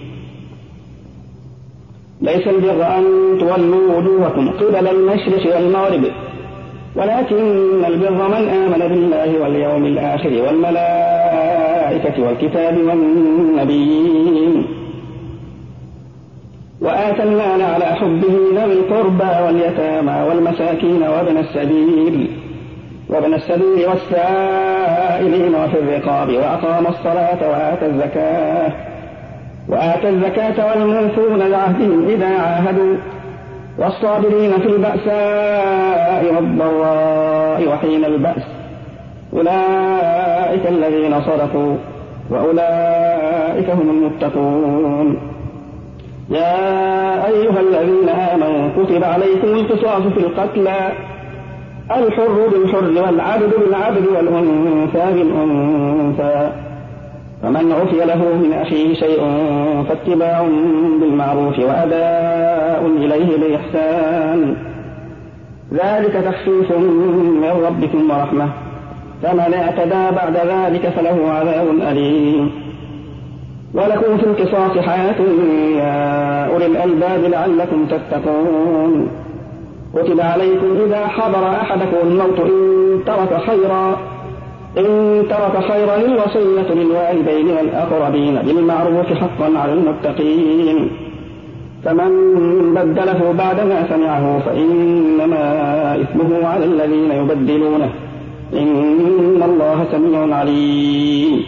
ليس البر أن تولوا وجوهكم قبل المشرق والمغرب ولكن البر من آمن بالله واليوم الآخر والملائكة والكتاب والنبيين وآتى المال على حبه ذوي القربى واليتامى والمساكين وابن السبيل وابن السبيل والسائلين وفي الرقاب وأقام الصلاة وآتى الزكاة وآتى الزكاة والموفون بعهدهم إذا عاهدوا والصابرين في البأساء والضراء وحين البأس أولئك الذين صدقوا وأولئك هم المتقون. يا أيها الذين آمنوا كتب عليكم القصاص في القتلى الحر بالحر والعبد بالعبد والأنثى بالأنثى فمن عفي له من أخيه شيء فاتباع بالمعروف وأداء إليه بإحسان ذلك تخفيف من ربكم ورحمة فمن اعتدى بعد ذلك فله عذاب أليم. ولكم في القصاص حياة يا أولي الألباب لعلكم تتقون. كتب عليكم إذا حضر أحدكم الموت إن ترك خيرا إن ترك خيرا الوصية للوالدين والأقربين بالمعروف حقا على المتقين فمن بدله بعدما سمعه فإنما إثمه على الذين يبدلونه إن الله سميع عليم.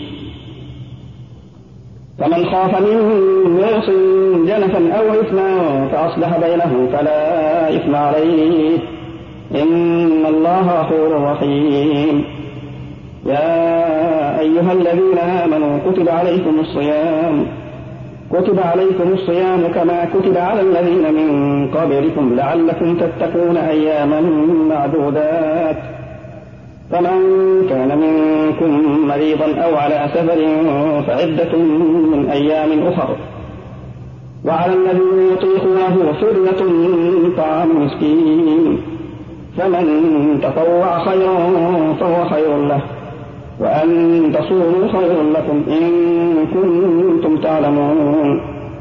فمن خاف من موص جنفا أو إثما فأصلح بينهم فلا إثم عليه إن الله غفور رحيم. يا أيها الذين آمنوا كتب عليكم الصيام كتب عليكم الصيام كما كتب على الذين من قبلكم لعلكم تتقون أياما معدودات فمن كان منكم مريضا أو على سفر فعدة من أيام أخر وعلى الذين يطيقونه فدية طعام مسكين فمن تطوع خيرا فهو خير له، وأن تصوموا خير لكم إن كنتم تعلمون.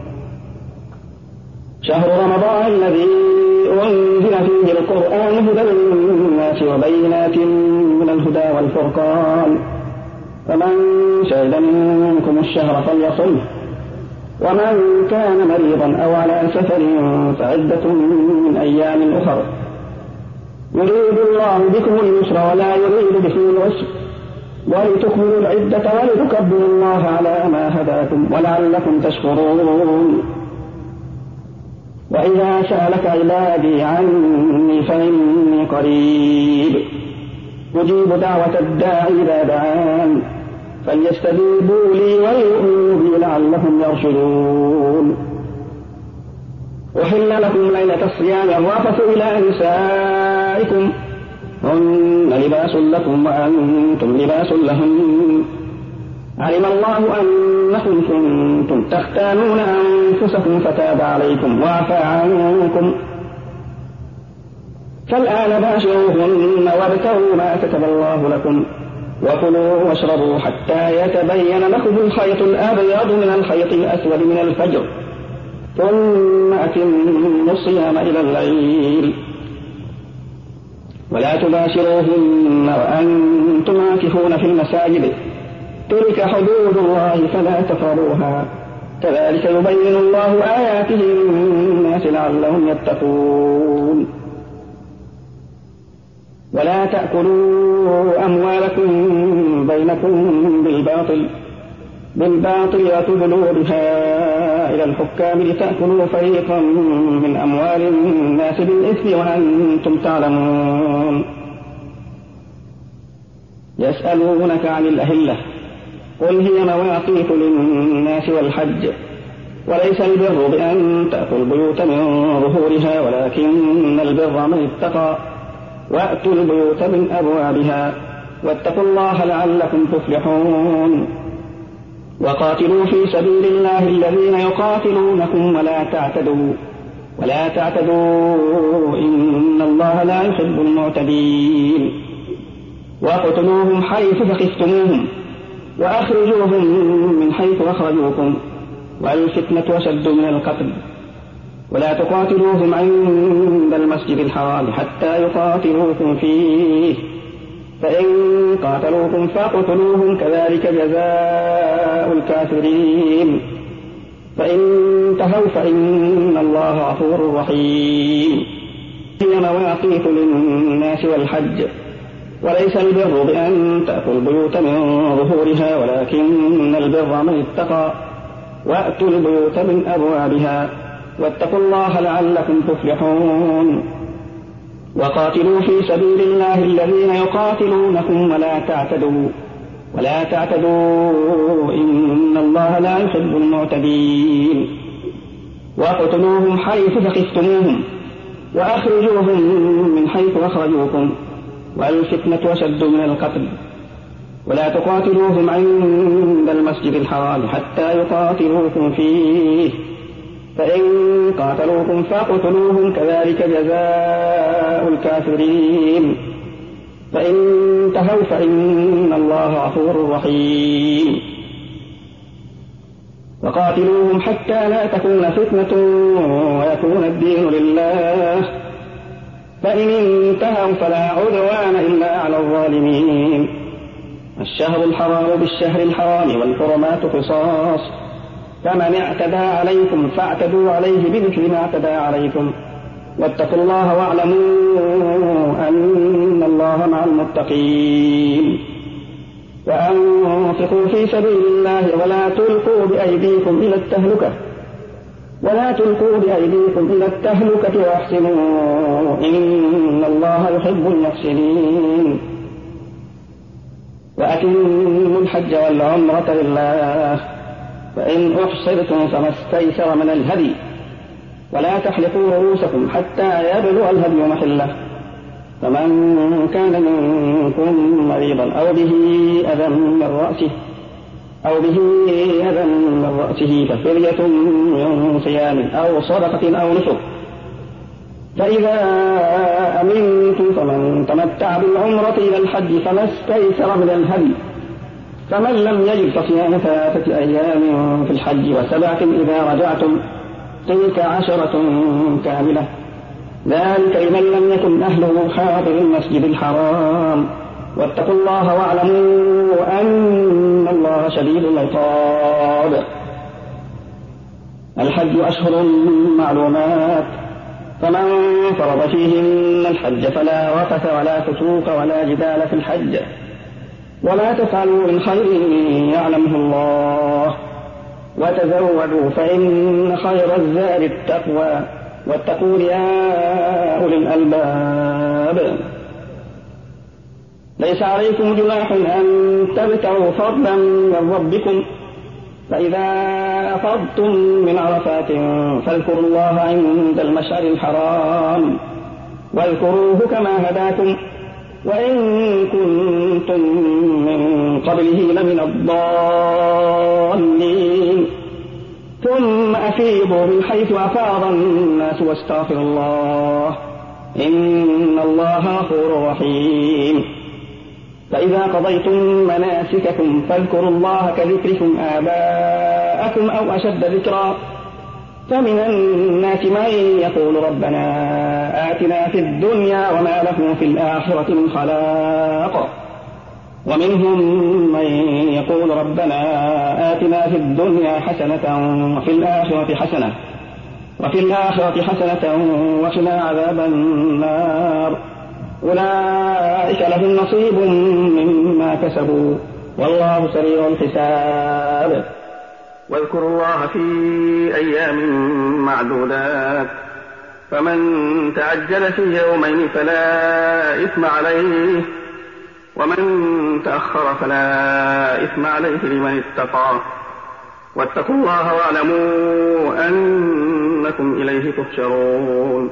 شهر رمضان الذي أنزل فيه القرآن هدى للناس وبينات من الهدى والفرقان، فمن شهد منكم الشهر فليصمه، ومن كان مريضا أو على سفر فعدة من أيام أخر، يريد الله بكم اليسر ولا يريد بكم العسر، ولتكملوا العدة ولتكبروا الله على ما هداكم ولعلكم تشكرون. وإذا سألك عبادي عني فإني قريب أجيب دعوة الداعي إذا دعان، فليستجيبوا لي وليؤمنوا بي لعلهم يرشدون. أحل لكم ليلة الصيام الرفث إلى نسائكم هن لباس لكم وأنتم لباس لهن، علم الله أنكم كنتم تختانون أنفسكم فتاب عليكم وعفى عنكم، فالآن باشروهن وابتغوا ما كتب الله لكم، وكلوا واشربوا حتى يتبين لكم الخيط الأبيض من الخيط الأسود من الفجر، ثم أتموا الصيام إلى الليل، ولا تباشروهن وأنتم عاكفون في المساجد، تلك حدود الله فلا تقربوها، كذلك يبين الله آياته للناس لعلهم يتقون. ولا تأكلوا أموالكم بينكم بالباطل بالباطل وتدلوا بها إلى الحكام لتأكلوا فريقا من أموال الناس بالإثم وأنتم تعلمون. يسألونك عن الأهلة قل هي مواقيت للناس والحج، وليس البر بأن تأتوا البيوت من ظهورها ولكن البر من اتقى، وأتوا البيوت من أبوابها، واتقوا الله لعلكم تفلحون. وقاتلوا في سبيل الله الذين يقاتلونكم ولا تعتدوا ولا تعتدوا إن الله لا يحب المعتدين. وقتلوهم حيث ثقفتموهم وأخرجوهم من حيث أخرجوكم، والفتنة أشد من القتل. ولا تقاتلوهم عند المسجد الحرام حتى يقاتلوكم فيه، فإن قاتلوكم فاقتلوهم كذلك جزاء الكافرين، فإن انتهوا فإن الله غفور رحيم. هي مواقيت للناس والحج، وليس البر بأن تأتوا البيوت من ظهورها ولكن البر من اتقى، وأتوا البيوت من أبوابها، واتقوا الله لعلكم تفلحون. وقاتلوا في سبيل الله الذين يقاتلونكم ولا تعتدوا ولا تعتدوا إن الله لا يحب المعتدين. وقتلوهم حيث ثقفتموهم وأخرجوهم من حيث أخرجوكم، والفتنة أشد من القتل. ولا تقاتلوهم عند المسجد الحرام حتى يقاتلوكم فيه، فإن قاتلوكم فاقتلوهم كذلك جزاء الكافرين، فإن انتهوا فإن الله غفور رحيم. وقاتلوهم حتى لا تكون فتنة ويكون الدين لله، فإن انتهوا فلا عدوان إلا على الظالمين. الشهر الحرام بالشهر الحرام والحرمات قصاص، فمن اعتدى عليكم فاعتدوا عليه بمثل ما اعتدى عليكم، واتقوا الله واعلموا أن الله مع المتقين. وأنفقوا في سبيل الله ولا تلقوا بأيديكم إلى التهلكة ولا تلقوا بأيديكم إلى التهلكة وأحسنوا إن الله يحب المحسنين. وأتموا الحج والعمرة لله، فإن أحصرتم فما استيسر من الهدي، ولا تحلقوا رؤوسكم حتى يبلغ الهدي محله، فمن كان منكم مريضا أو به أذى من رأسه أو به أذى من رأسه ففدية من صيام أو صدقة أو نسك، فإذا أمنتم فمن تمتع بالعمرة إلى الحج فما استيسر من الهدي، فمن لم يجد فصيام ثلاثة أيام في الحج وسبعة إذا رجعتم، تلك عشرة كاملة، ذلك لمن لم يكن أهله حاضر المسجد الحرام، واتقوا الله واعلموا أن الله شديد العقاب. الحج أشهر معلومات، فمن فرض فيهن الحج فلا رفث ولا فسوق ولا جدال في الحج، وما تفعلوا من خير يعلمه الله، وتزودوا فإن خير الزاد التقوى، واتقون يا أولي الألباب. ليس عليكم جناح أن تبتغوا فضلا من ربكم، فإذا أفضتم من عرفات فاذكروا الله عند المشعر الحرام، واذكروه كما هداكم، وإن كنتم من قبله لمن الضالين. ثم أفيضوا من حيث أفاض الناس واستغفروا الله، إن الله غفور رحيم. فإذا قضيتم مناسككم فاذكروا الله كذكركم آباءكم أو أشد ذكرا. فمن الناس من يقول ربنا آتنا في الدنيا وما له في الآخرة من خلاق، ومنهم من يقول ربنا آتنا في الدنيا حسنة وفي الآخرة حسنة وفي الآخرة حسنة وقنا عذاب النار. أولئك لهم نصيب مما كسبوا والله سريع الحساب. واذكروا الله في أيام معدودات، فمن تعجل في يومين فلا إثم عليه، ومن تأخر فلا إثم عليه لمن اتقى، واتقوا الله واعلموا أنكم إليه تحشرون.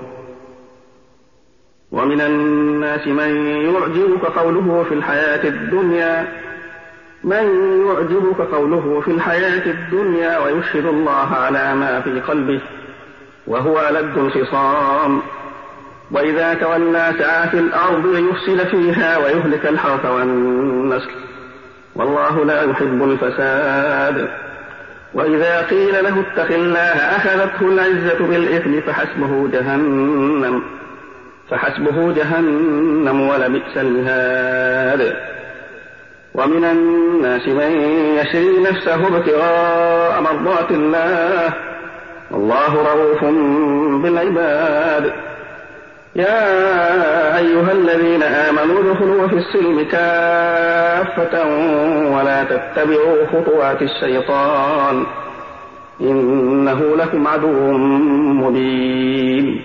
ومن الناس من يعجبك قوله في الحياة الدنيا من يعجبك قوله في الحياة الدنيا ويشهد الله على ما في قلبه وهو ألد الخصام، وإذا تولى سعى في الأرض ليفسد فيها ويهلك الحرث والنسل، والله لا يحب الفساد. وإذا قيل له اتق الله أخذته العزة بالإثم فحسبه جهنم فحسبه جهنم ولبئس المهاد. ومن الناس من يشري نفسه ابتغاء مرضات الله، والله رؤوف بالعباد. يا أيها الذين آمنوا ادخلوا في السلم كافة ولا تتبعوا خطوات الشيطان إنه لكم عدو مبين.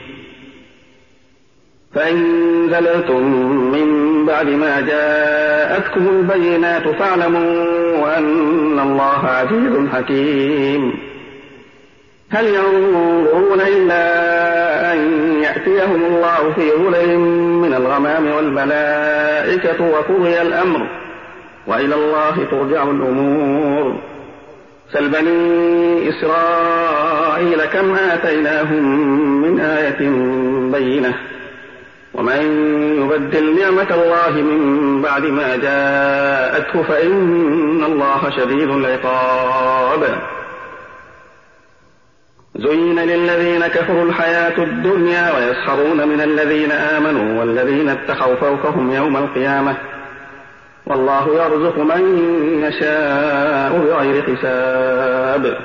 فإن زللتم من بعد ما جاءتكم البينات فاعلموا أن الله عزيز حكيم. هل ينظرون إلا أن يأتيهم الله في ظلل من الغمام والملائكة وقضي الأمر وإلى الله ترجع الأمور. سل بني إسرائيل كم آتيناهم من آية بينة ومن يبدل نعمة الله من بعد ما جاءته فإن الله شديد العقاب. زين للذين كفروا الحياة الدنيا ويسخرون من الذين آمنوا والذين اتقوا فوقهم يوم القيامة والله يرزق من يشاء بغير حساب.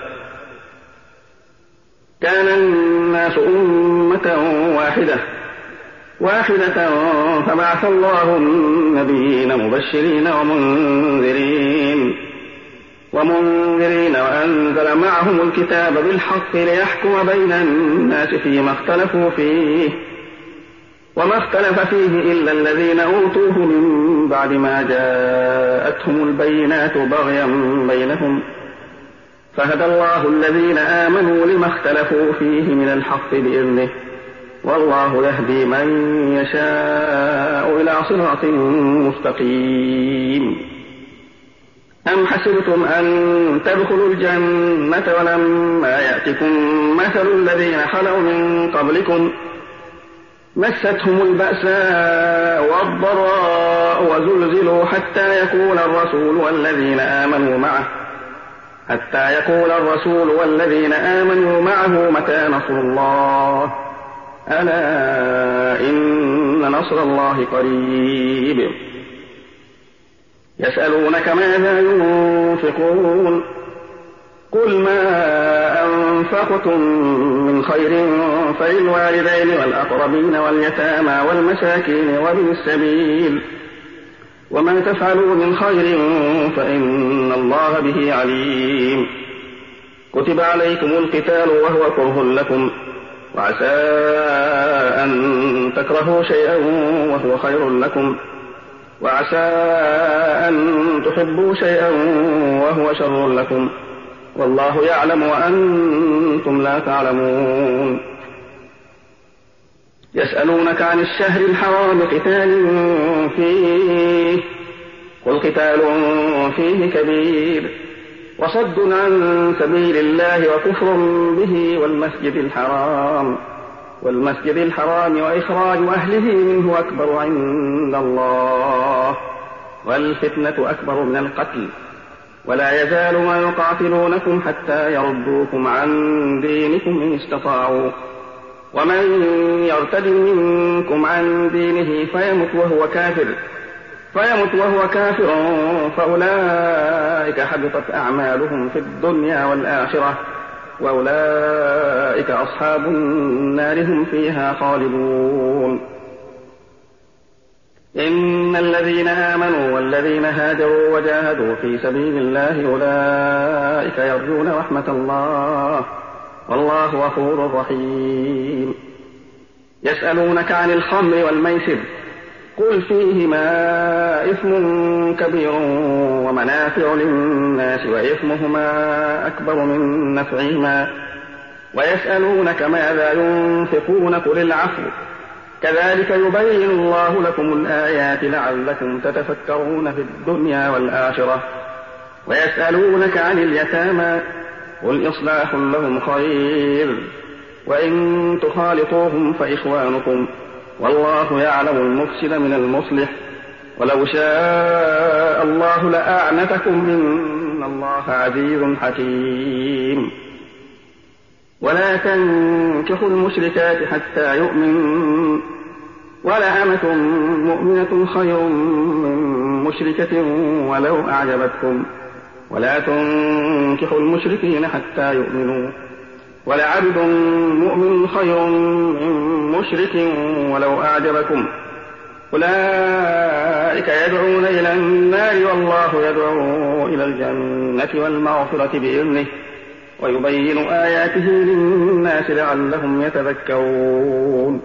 كان الناس أمة واحدة واحدة فبعث الله النبيين مبشرين ومنذرين ومنذرين وأنزل معهم الكتاب بالحق ليحكم بين الناس فيما اختلفوا فيه وما اختلف فيه إلا الذين أوتوه من بعد ما جاءتهم البينات بغيا بينهم فهدى الله الذين آمنوا لما اختلفوا فيه من الحق بإذنه والله يهدي من يشاء إلى صراط مستقيم. أم حسبتم أن تدخلوا الجنة ولما يأتكم مثل الذين خلوا من قبلكم مستهم البأساء والضراء وزلزلوا حتى يقول الرسول والذين آمنوا معه حتى يقول الرسول والذين آمنوا معه متى نصر الله ألا إن نصر الله قريب يسألونك ماذا ينفقون قل ما أنفقتم من خير فللوالدين والأقربين واليتامى والمساكين وابن السبيل وما تفعلوا من خير فإن الله به عليم كتب عليكم القتال وهو كره لكم وعسى أن تكرهوا شيئا وهو خير لكم وعسى أن تحبوا شيئا وهو شر لكم والله يعلم وأنتم لا تعلمون يسألونك عن الشهر الحرام قتال فيه قل قتال فيه كبير وصد عن سبيل الله وكفر به والمسجد الحرام والمسجد الحرام وإخراج أهله منه أكبر عند الله والفتنة أكبر من القتل ولا يزال ما يقاتلونكم حتى يردوكم عن دينكم إن استطاعوا ومن يرتد منكم عن دينه فيمت وهو كافر فيمت وهو كافر فأولئك حبطت أعمالهم في الدنيا والآخرة وأولئك أصحاب النار هم فيها خالدون إن الذين آمنوا والذين هاجروا وجاهدوا في سبيل الله أولئك يرجون رحمة الله والله غفور رحيم يسألونك عن الخمر والميسر قل فيهما إثم كبير ومنافع للناس وإثمهما أكبر من نفعهما ويسألونك ماذا ينفقون قل العفو كذلك يبين الله لكم الآيات لعلكم تتفكرون في الدنيا والآخرة ويسألونك عن اليتامى قل إصلاح لهم خير وإن تخالطوهم فإخوانكم والله يعلم المفسد من المصلح ولو شاء الله لأعنتكم إن الله عزيز حكيم ولا تنكحوا المشركات حتى يؤمنوا ولأمة مؤمنة خير من مشركة ولو أعجبتكم ولا تنكحوا المشركين حتى يؤمنوا ولعبد مؤمن خير من مشرك ولو أعجبكم أولئك يدعون إلى النار والله يدعو إلى الجنة والمغفرة بإذنه ويبين آياته للناس لعلهم يتذكرون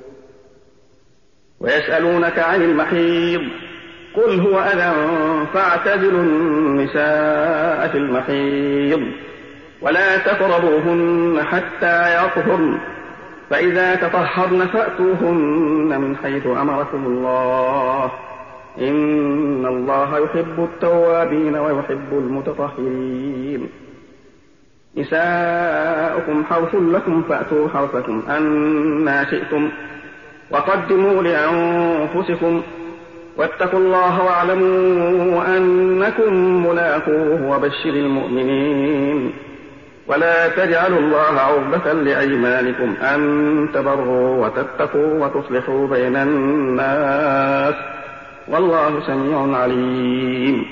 ويسألونك عن المحيض قل هو أذى فاعتزلوا النساء في المحيض ولا تقربوهن حتى يطهرن فإذا تطهرن فأتوهن من حيث أمركم الله إن الله يحب التوابين ويحب المتطهرين نساؤكم حرث لكم فأتوا حرثكم أنى شئتم وقدموا لأنفسكم واتقوا الله واعلموا أنكم ملاقوه وبشر المؤمنين ولا تجعلوا الله عرضة لأيمانكم أن تبروا وتتقوا وتصلحوا بين الناس والله سميع عليم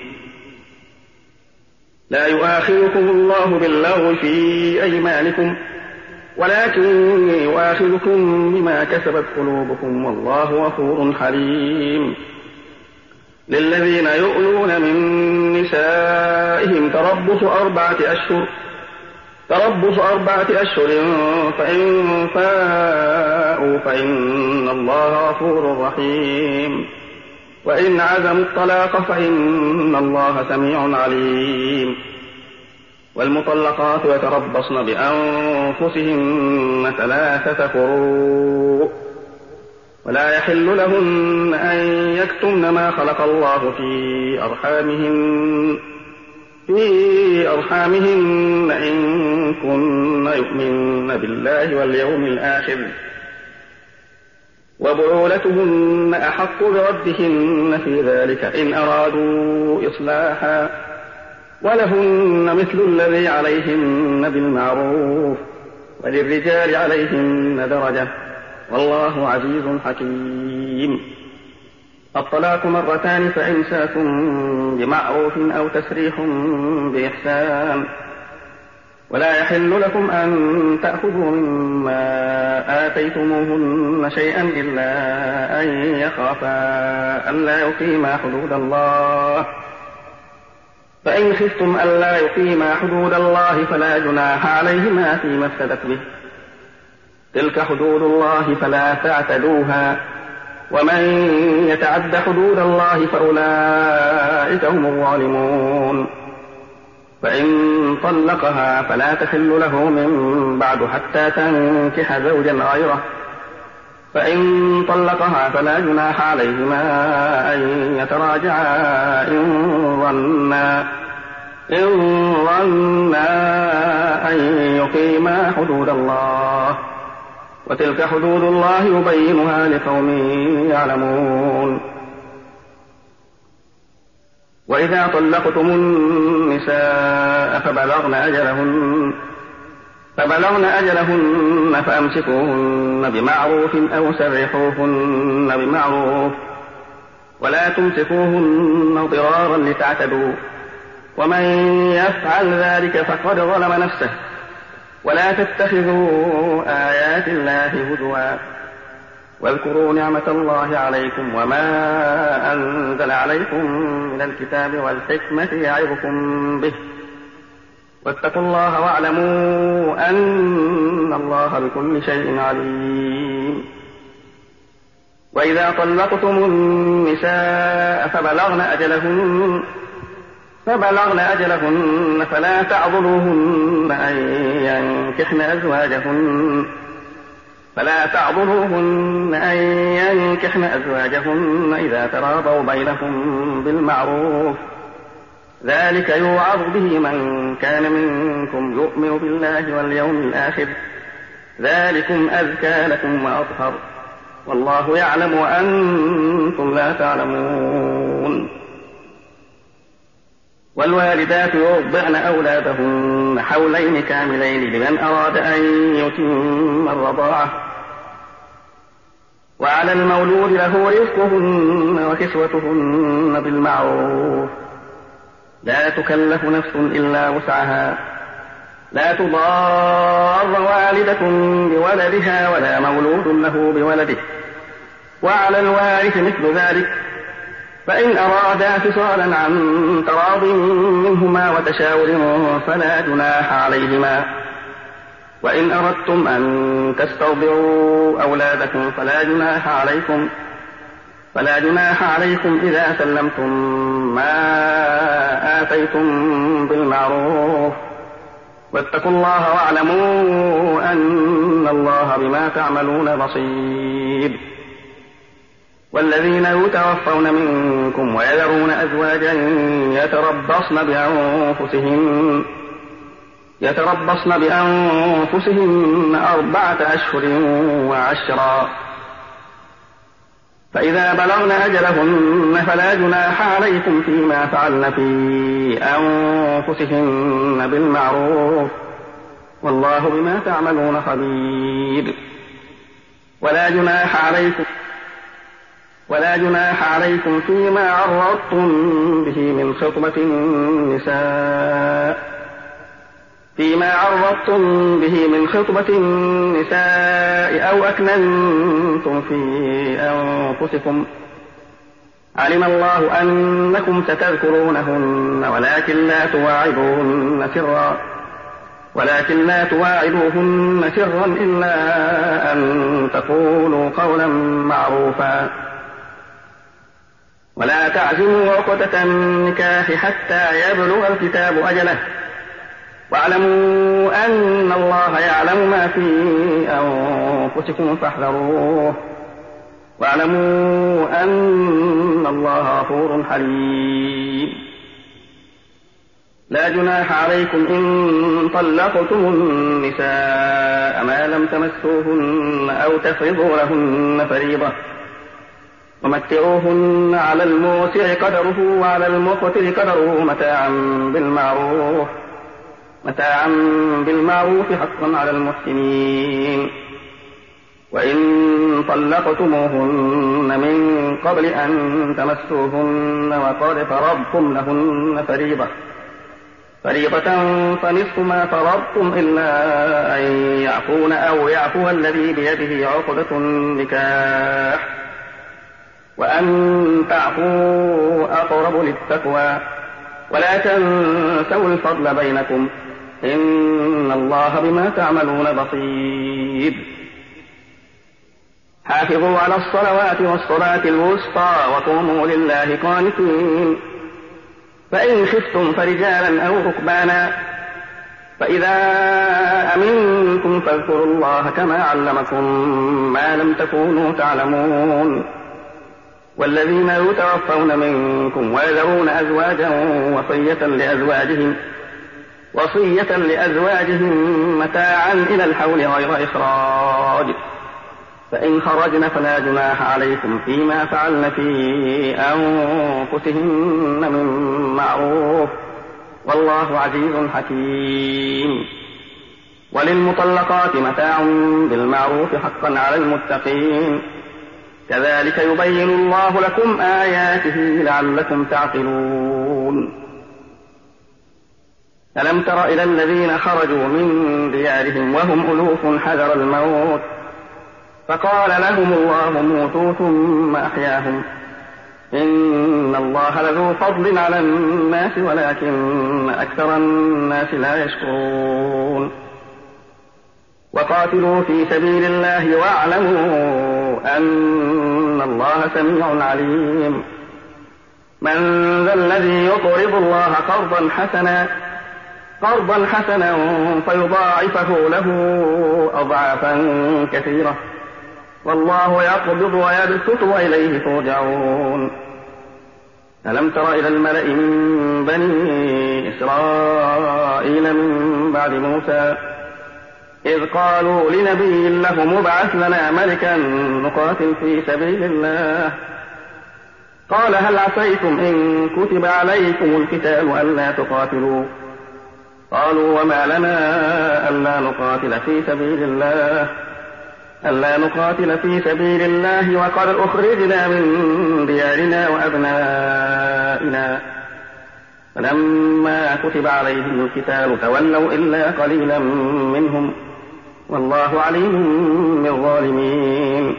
لا يؤاخذكم الله باللغو في أيمانكم ولكن يؤاخذكم بما كسبت قلوبكم والله غفور حليم للذين يؤلون من نسائهم تربص أربعة أشهر تربص أربعة أشهر فإن فاءوا فإن الله غفور رحيم وإن عزموا الطلاق فإن الله سميع عليم والمطلقات يتربصن بأنفسهن ثلاثة قروء ولا يحل لهن أن يكتمن ما خلق الله في أرحامهن في أرحامهن إن كن يؤمن بالله واليوم الآخر وبعولتهن أحق بردهن في ذلك إن أرادوا إصلاحا ولهن مثل الذي عليهن بالمعروف وللرجال عليهن درجة والله عزيز حكيم. الطلاق مرتان فإمساك بمعروف أو تسريح بإحسان ولا يحل لكم أن تأخذوا مما آتيتموهن شيئا إلا أن يخافا ألا يقيما حدود الله فإن خفتم ألا يقيما حدود الله فلا جناح عليهما فيما افتدت به تلك حدود الله فلا تعتدوها ومن يتعد حدود الله فأولئك هم الظالمون. فإن طلقها فلا تحل له من بعد حتى تنكح زوجا غيره فإن طلقها فلا جناح عليهما أن يتراجعا إن ظنا إن ظنا أن يقيما حدود الله وتلك حدود الله يبينها لقوم يعلمون. وإذا طلقتم النساء فبلغن أجلهن فبلغن أجلهن فأمسكوهن بمعروف أو سرحوهن بمعروف ولا تمسكوهن ضرارا لتعتدوا ومن يفعل ذلك فقد ظلم نفسه ولا تتخذوا آيات الله هزوا واذكروا نعمة الله عليكم وما أنزل عليكم من الكتاب والحكمة يعظكم به واتقوا الله واعلموا أن الله بكل شيء عليم. وإذا طلقتم النساء فبلغن أجلهن فبلغن أجلهن فلا تعضلوهن أن ينكحن أزواجهن فلا تعضلوهن أن ينكحن أزواجهن إذا تراضوا بينهم بالمعروف ذلك يوعظ به من كان منكم يؤمن بالله واليوم الآخر ذلكم أزكى لكم وأطهر والله يعلم وأنتم لا تعلمون. والوالدات يرضعن أولادهن حولين كاملين لمن أراد أن يتم الرضاعة وعلى المولود له رزقهن وكسوتهن بالمعروف لا تكلف نفس إلا وسعها لا تضار والدة بولدها ولا مولود له بولده وعلى الوارث مثل ذلك فإن أرادا فصالا عن تراض منهما وتشاور فلا جناح عليهما وإن أردتم أن تسترضعوا أولادكم فلا جناح عليكم فلا جناح عليكم إذا سلمتم ما آتيتم بالمعروف واتقوا الله واعلموا أن الله بما تعملون بصير. والذين يتوفون منكم ويذرون أزواجا يتربصن بأنفسهن يتربصن بأنفسهن أربعة أشهر وعشرا فإذا بلغن أجلهن فلا جناح عليكم فيما فعلن في أنفسهن بالمعروف والله بما تعملون خبير. ولا جناح عليكم ولا جناح عليكم فيما عرضتم به من خطبة النساء فيما عرضتم به من خطبة النساء أو أكننتم في أنفسكم علم الله أنكم ستذكرونهن ولكن لا تواعدوهن سرا ولكن لا تواعدوهن سرا إلا أن تقولوا قولا معروفا ولا تعزموا عقدة النكاح حتى يبلغ الكتاب أجله واعلموا أن الله يعلم ما في أنفسكم فاحذروه واعلموا أن الله غفور حليم. لا جناح عليكم إن طلقتم النساء ما لم تمسوهن أو تفرضوا لهن فريضة ومتعوهن على الموسع قدره وعلى المقتر قدره متاعا بالمعروف متاعا بالمعروف حقا على المحسنين. وإن طلقتموهن من قبل أن تمسوهن وقد فرضتم لهن فريضة فريضة فنصف ما فرضتم إلا أن يعفون أو يعفو الذي بيده عقدة النكاح وأن تعفوا أقرب للتقوى ولا تنسوا الفضل بينكم إن الله بما تعملون بصير. حافظوا على الصلوات والصلاة الوسطى وقوموا لله قانتين. فإن خفتم فرجالا أو ركبانا فإذا أمنتم فاذكروا الله كما علمكم ما لم تكونوا تعلمون. والذين يتوفون منكم ويذرون أزواجا وصية لأزواجهم وصية لأزواجهم متاعا إلى الحول غير إخراج فإن خرجن فلا جناح عليكم فيما فعلن في أنفسهن من معروف والله عزيز حكيم. وللمطلقات متاع بالمعروف حقا على المتقين كذلك يبين الله لكم آياته لعلكم تعقلون. ألم تر إلى الذين خرجوا من ديارهم وهم ألوف حذر الموت فقال لهم الله موتوا ثم أحياهم إن الله لذو فضل على الناس ولكن أكثر الناس لا يشكرون. وقاتلوا في سبيل الله واعلموا أن الله سميع عليم. من ذا الذي يقرض الله قرضا حسنا قرضا حسنا فيضاعفه له أضعافا كثيرة والله يقبض ويبسط وإليه ترجعون. ألم تر إلى الملأ من بني إسرائيل من بعد موسى إذ قالوا لنبي له مبعث لنا ملكا نقاتل في سبيل الله قال هل عسيتم إن كتب عليكم القتال ألا تقاتلوا قالوا وما لنا ألا نقاتل في سبيل الله ألا نقاتل في سبيل الله وقد أخرجنا من ديارنا وأبنائنا فلما كتب عليهم القتال تولوا إلا قليلا منهم والله عليم بالظالمين.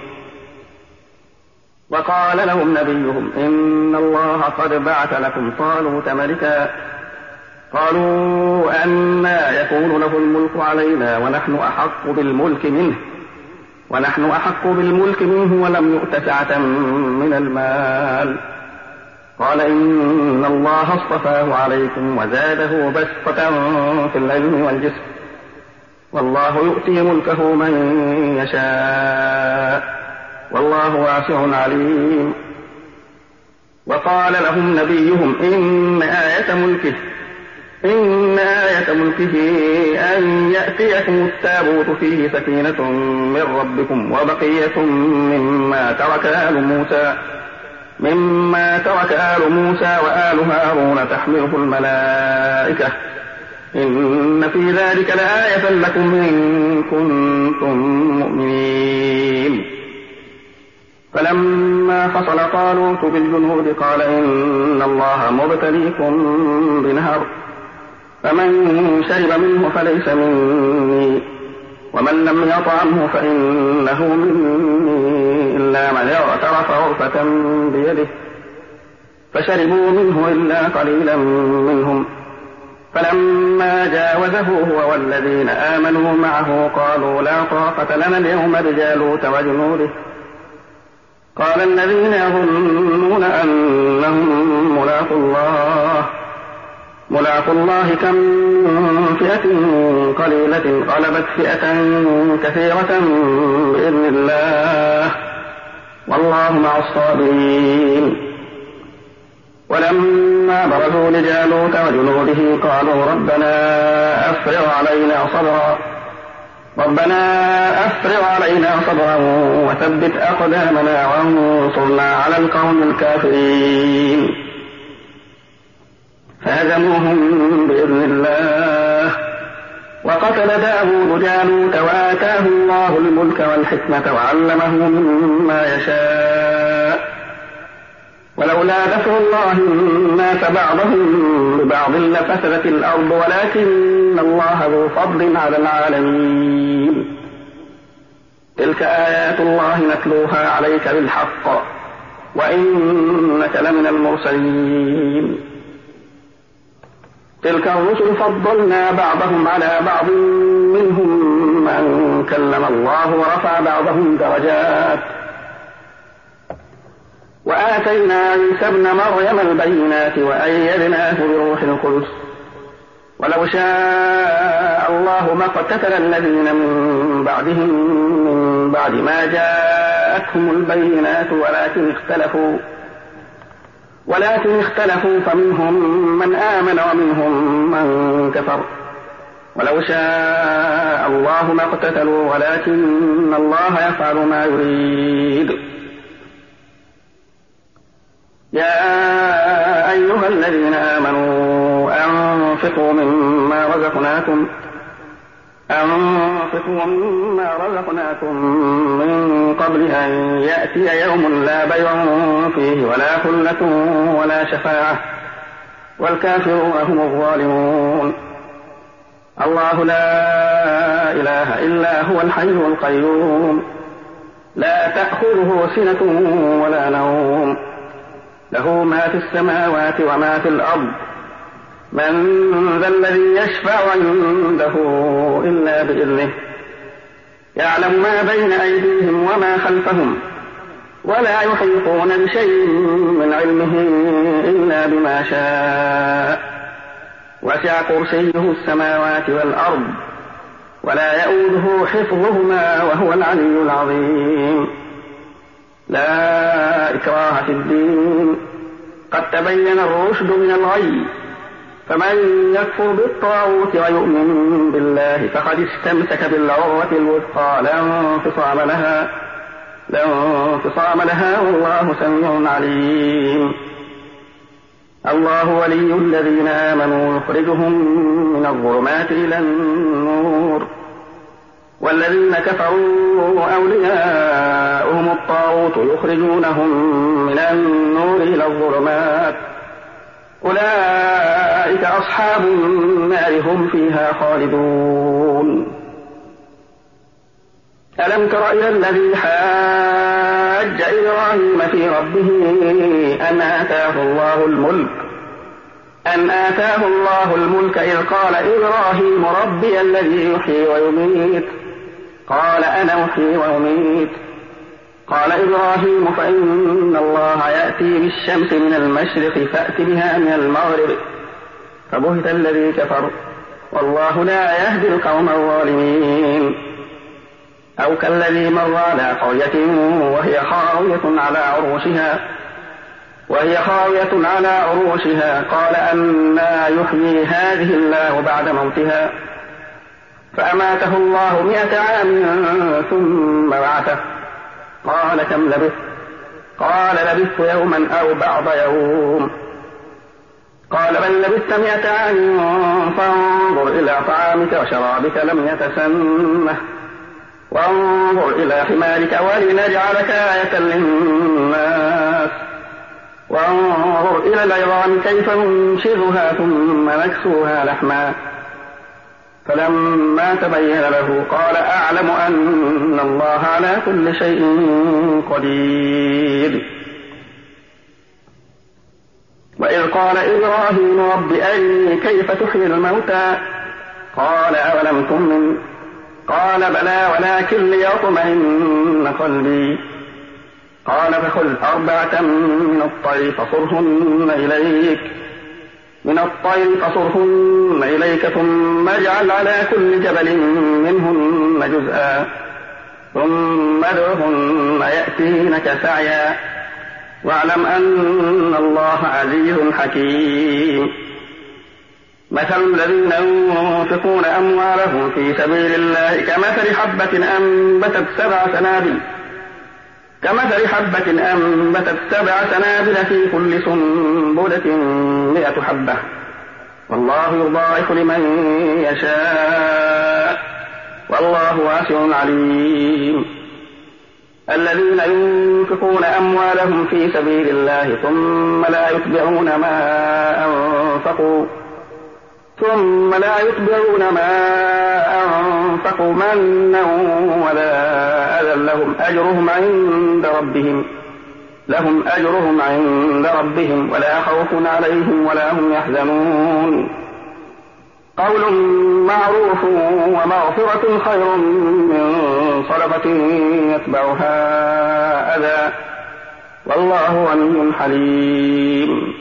وقال لهم نبيهم إن الله قد بعث لكم طالوت ملكا قالوا أنى يكون له الملك علينا ونحن أحق بالملك منه ونحن أحق بالملك منه ولم يؤت سعة من المال قال إن الله اصطفاه عليكم وزاده بسطة في العلم والجسم والله يؤتي ملكه من يشاء والله واسع عليم. وقال لهم نبيهم إن آية ملكه إن آية ملكه أن يأتيكم التابوت فيه سكينة من ربكم وبقية مما ترك آل موسى مما ترك آل موسى وآل هارون تحمله الملائكة إن في ذلك لآية لكم إن كنتم مؤمنين. فلما فصل طالوت بالجنود قال إن الله مبتليكم بنهر فمن شرب منه فليس مني ومن لم يطعمه فإنه مني إلا من اغترف غرفة بيده فشربوا منه إلا قليلا منهم فلما جاوزه هو والذين آمنوا معه قالوا لا طاقة لنا اليوم بجالوت وجنوده قال الذين يظنون أنهم ملاقوا الله ملاقوا الله كم من فئة قليلة غلبت فئة كثيرة بإذن الله والله مع الصابرين. ولما برزوا لجالوت وجنوده قالوا ربنا أفرغ علينا صبرا ربنا أفرغ علينا صبرا وثبت أقدامنا وانصرنا على القوم الكافرين فهزموهم بإذن الله وقتل داود جالوت وآتاه الله الملك والحكمة وعلمه مما يشاء ولولا دفع الله الناس بعضهم ببعض لفسدت الأرض ولكن الله ذو فضل على العالمين تلك آيات الله نتلوها عليك بالحق وإنك لمن المرسلين تلك الرسل فضلنا بعضهم على بعض منهم من كلم الله ورفع بعضهم درجات وآتينا عيسى ابن مريم البينات وأيدناه بروح القدس ولو شاء الله ما اقتتل الذين من بعدهم من بعد ما جاءتهم البينات ولكن اختلفوا ولكن اختلفوا فمنهم من آمن ومنهم من كفر ولو شاء الله ما اقتتلوا ولكن الله يفعل ما يريد يا أيها الذين آمنوا أنفقوا مما رزقناكم أنفقوا مما رزقناكم من قبل أن يأتي يوم لا بيع فيه ولا خلة ولا شفاعة والكافرون هم الظالمون الله لا إله إلا هو الحي القيوم لا تأخذه سنة ولا نوم له ما في السماوات وما في الأرض من ذا الذي يشفع عنده إلا بإذنه يعلم ما بين أيديهم وما خلفهم ولا يحيطون بشيء من علمه إلا بما شاء وسع كرسيه السماوات والأرض ولا يؤوده حفظهما وهو العلي العظيم لا إكراه في الدين قد تبين الرشد من الغي فمن يكفر بالطاغوت ويؤمن بالله فقد استمسك بالعروة الوثقى لا انفصام لها لا انفصام لها والله سميع عليم الله ولي الذين آمنوا يخرجهم من الظلمات إلى النور والذين كفروا أولياؤهم الطاغوت يخرجونهم من النور إلى الظلمات أولئك أصحاب النار هم فيها خالدون ألم تر إلى الذي حاج إبراهيم في ربه أن آتاه الله الملك أن آتاه الله الملك إذ قال إبراهيم ربي الذي يحيي ويميت قال أنا أحيي وأميت قال إبراهيم فإن الله يأتي بالشمس من المشرق فأت بها من المغرب فبهت الذي كفر والله لا يهدي القوم الظالمين أو كالذي مر على قرية وهي خاوية على عروشها وهي خاوية على عروشها قال أنى يحيي هذه الله بعد موتها فأماته الله مئة عام ثم بعثه قال كم لبثت قال لبثت يوما أو بعض يوم قال بل لبثت مئة عام فانظر إلى طعامك وشرابك لم يتسنه وانظر إلى حمارك ولنجعلك آية للناس وانظر إلى العظام كيف ننشرها ثم نكسوها لحما فلما تبين له قال أعلم أن الله على كل شيء قدير وإذ قال إبراهيم رب أرني كيف تحيي الموتى قال أولم تؤمن قال بلى ولكن ليطمئن قلبي قال فخذ أربعة من الطير فصرهن إليك من الطير فصرهن إليك ثم اجعل على كل جبل منهن جزءا ثم ادعهن يأتينك سعيا واعلم أن الله عزيز حكيم. مثل الذين ينفقون أموالهم في سبيل الله كمثل حبة أنبتت سبع سنابل كمثل حبة أنبتت سبع سنابل في كل سنبلة مئة حبة والله يضاعف لمن يشاء والله واسع عليم. الذين ينفقون أموالهم في سبيل الله ثم لا يتبعون ما أنفقوا ثم لا يتبعون ما أنفقوا منا ولا أذى لهم أجرهم عند ربهم لهم أجرهم عند ربهم ولا خوف عليهم ولا هم يحزنون. قول معروف ومغفرة خير من صدقة يتبعها أذى والله غني حليم.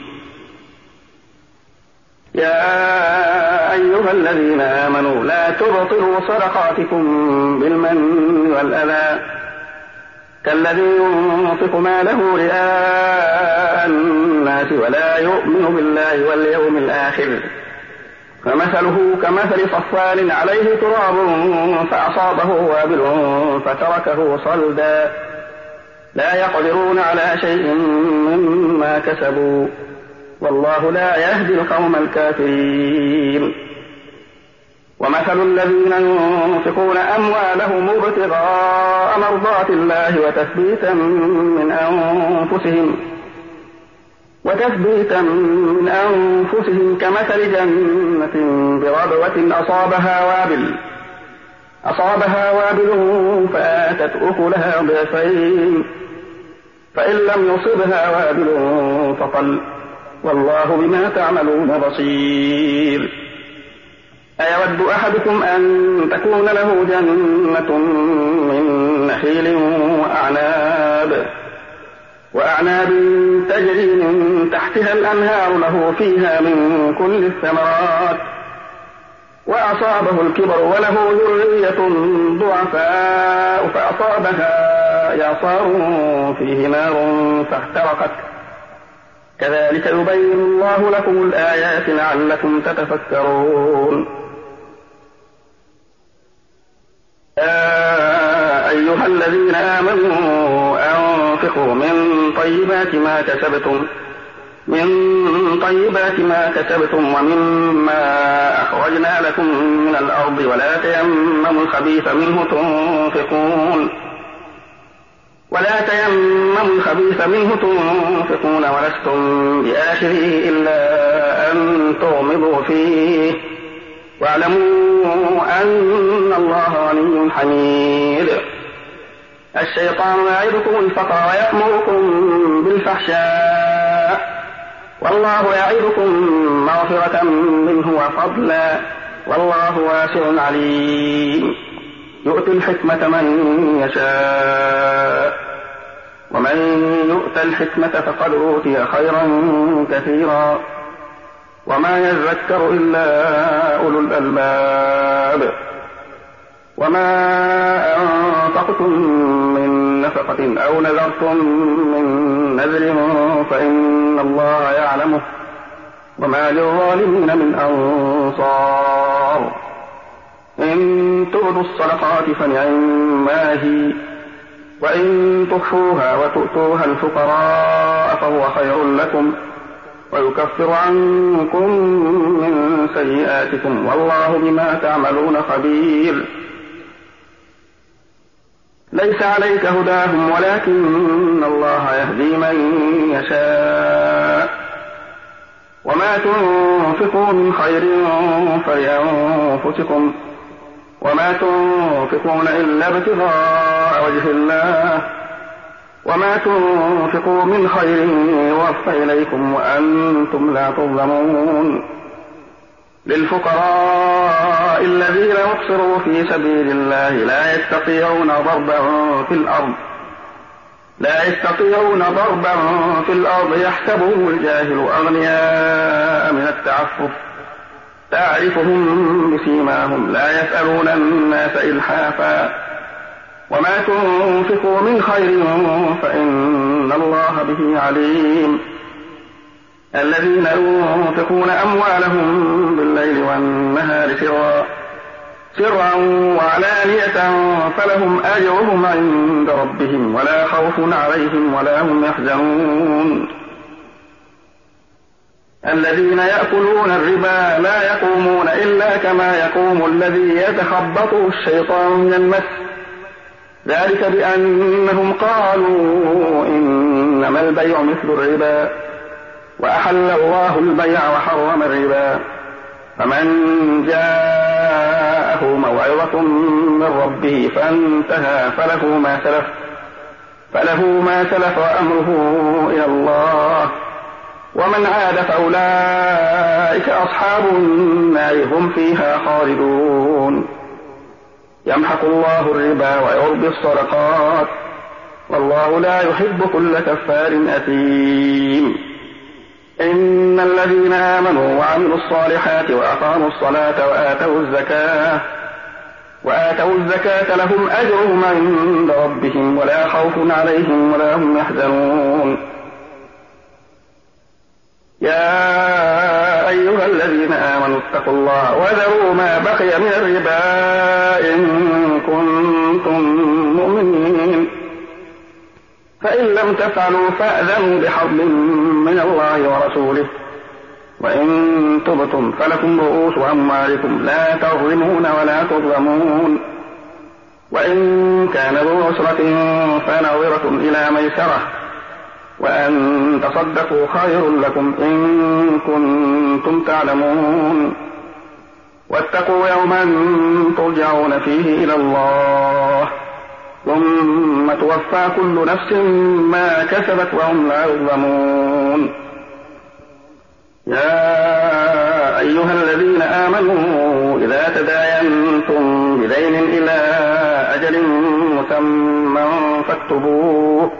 يا أيها الذين آمنوا لا تبطلوا صدقاتكم بالمن والأذى كالذي ينفق ماله رئاء الناس ولا يؤمن بالله واليوم الآخر فمثله كمثل صفوان عليه تراب فأصابه وابل فتركه صلدا لا يقدرون على شيء مما كسبوا والله لا يهدي القوم الكافرين. ومثل الذين ينفقون أموالهم ابتغاء مرضات الله وتثبيتا من أنفسهم وتثبيتا من أنفسهم كمثل جنة بربوة أصابها وابل أصابها وابل فآتت أكلها ضعفين فإن لم يصبها وابل فطل والله بما تعملون بصير. أيود أحدكم أن تكون له جنة من نخيل وأعناب وأعناب تجري من تحتها الأنهار له فيها من كل الثمرات وأصابه الكبر وله ذرية ضعفاء فأصابها إعصار فيه نار فاحترقت كذلك يبين الله لكم الآيات لعلكم تتفكرون. يا أيها الذين آمنوا أنفقوا من طيبات ما كسبتم من طيبات ما كسبتم ومما أخرجنا لكم من الأرض ولا تيمموا الخبيث منه تنفقون ولا تيمموا الخبيث منه تنفقون ولستم بآخره إلا أن تغمضوا فيه واعلموا أن الله غني حميد. الشيطان يعدكم الفقر ويأمركم بالفحشاء والله يعدكم مغفرة منه وفضلا والله واسع عليم. يؤتي الحكمة من يشاء ومن يؤت الحكمة فقد أوتي خيرا كثيرا وما يذكر إلا أولو الألباب. وما أنفقتم من نفقة أو نذرتم من نذر فإن الله يعلمه وما للظالمين من أنصار. إن تبدوا الصدقات فنعما هي وإن تخفوها وتؤتوها الفقراء فهو خير لكم ويكفر عنكم من سيئاتكم والله بما تعملون خبير. ليس عليك هداهم ولكن الله يهدي من يشاء وما تنفقوا من خير فلأنفسكم وما تنفقون إلا ابتغاء وجه الله وما تنفقوا من خير يوفى إليكم وأنتم لا تظلمون. للفقراء الذين يحصروا في سبيل الله لا يستطيعون ضربا في الأرض لا يستطيعون ضربا في الأرض يحسبهم الجاهل أغنياء من التعفف تعرفهم بسيماهم لا يسألون الناس إلحافا وما تنفقوا من خير فإن الله به عليم الذين ينفقون أموالهم بالليل والنهار سرا سرا وعلانية فلهم أجرهم عند ربهم ولا خوف عليهم ولا هم يحزنون الذين يأكلون الربا لا يقومون إلا كما يقوم الذي يتخبطه الشيطان من المس ذلك بأنهم قالوا إنما البيع مثل الربا وأحل الله البيع وحرم الربا فمن جاءه موعظة من ربه فانتهى فله ما سلف فله ما سلف وأمره إلى الله ومن عاد فأولئك أصحاب النار هم فيها خالدون يمحق الله الربا ويربي الصدقات والله لا يحب كل كفار أثيم إن الذين آمنوا وعملوا الصالحات وأقاموا الصلاة وآتوا الزكاة وآتوا الزكاة لهم أجرهم عند ربهم ولا خوف عليهم ولا هم يحزنون يا أيها الذين آمنوا اتقوا الله وذروا ما بقي من الربا إن كنتم مؤمنين فإن لم تفعلوا فأذنوا بحرب من الله ورسوله وإن تبتم فلكم رؤوس أموالكم لا تظلمون ولا تظلمون وإن كان ذو عسرة فنظرة إلى ميسرة وأن تصدقوا خير لكم إن كنتم تعلمون واتقوا يوما ترجعون فيه إلى الله ثم توفى كل نفس ما كسبت وهم لا يظلمون يا أيها الذين آمنوا إذا تداينتم بدين إلى أجل مسمى فاكتبوه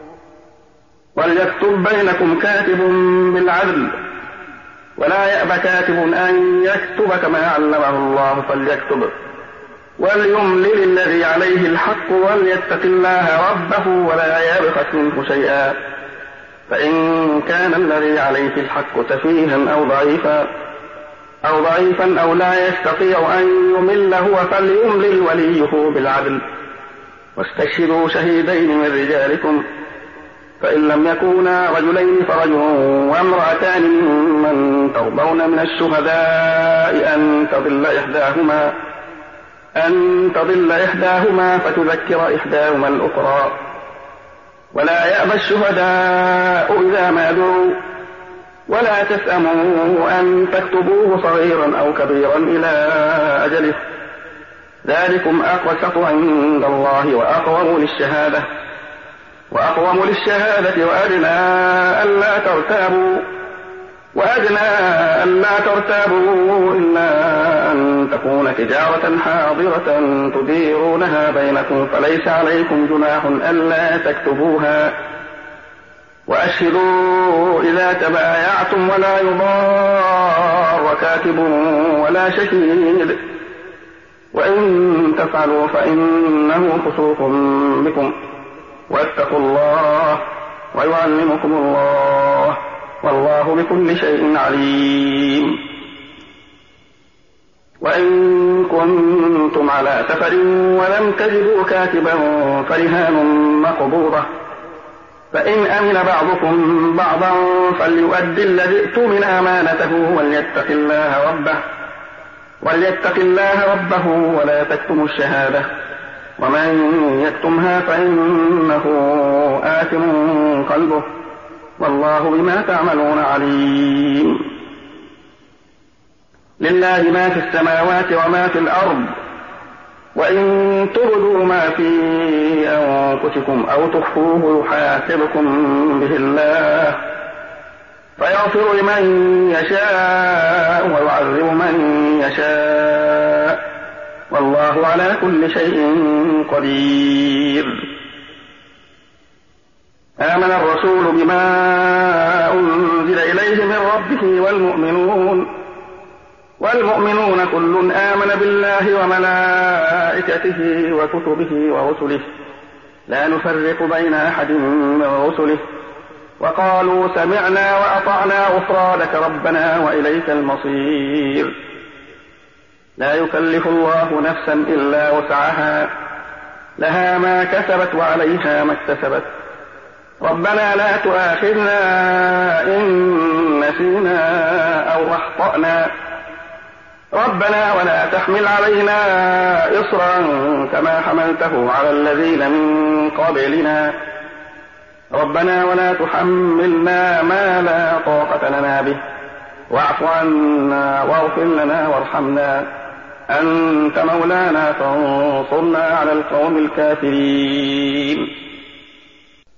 وليكتب بينكم كاتب بالعدل ولا يأبى كاتب أن يكتب كما علمه الله فليكتب وليملل الذي عليه الحق وليتق الله ربه ولا يبخس منه شيئا فإن كان الذي عليه الحق سفيها أو ضعيفا أو ضعيفا أو لا يستطيع أن يمل هو فليملل وليه بالعدل واستشهدوا شهيدين من رجالكم فإن لم يكونا رجلين فرجل وامرأتان ممن ترضون من الشهداء أن تضل إحداهما أن تضل إحداهما فتذكر إحداهما الأخرى ولا يأبى الشهداء إذا ما دعوا ولا تسأموا أن تكتبوه صغيرا أو كبيرا إلى أجله ذلكم أقسط عند الله وأقوم للشهادة وأقوم للشهادة وأدنى ألا ترتابوا وأدنى ألا ترتابوا إلا أن تكون تجارة حاضرة تديرونها بينكم فليس عليكم جناح ألا تكتبوها وأشهدوا إذا تبايعتم ولا يضار كاتب ولا شهيد وإن تفعلوا فإنه فسوق بكم واتقوا الله ويعلمكم الله والله بكل شيء عليم وإن كنتم على سفر ولم تجدوا كاتبا فرهان مقبوضة فإن أمن بعضكم بعضا فليؤدي الذي ائتمن أمانته وليتق الله ربه وليتق الله ربه ولا تكتموا الشهادة ومن يكتمها فإنه آثم قلبه والله بما تعملون عليم لله ما في السماوات وما في الأرض وإن تبدوا ما في أنفسكم أو تخفوه يحاسبكم به الله فيغفر لمن يشاء ويعذب من يشاء والله على كل شيء قدير آمن الرسول بما أنزل إليه من ربه والمؤمنون والمؤمنون كل آمن بالله وملائكته وكتبه ورسله لا نفرق بين أحد من رسله وقالوا سمعنا وأطعنا غفرانك ربنا وإليك المصير. لا يكلف الله نفسا إلا وسعها لها ما كسبت وعليها ما اكتسبت ربنا لا تؤاخذنا إن نسينا أو أخطأنا ربنا ولا تحمل علينا إصرا كما حملته على الذين من قبلنا ربنا ولا تحملنا ما لا طاقة لنا به واعف عنا واغفر لنا وارحمنا أنت مولانا فانصرنا على القوم الكافرين.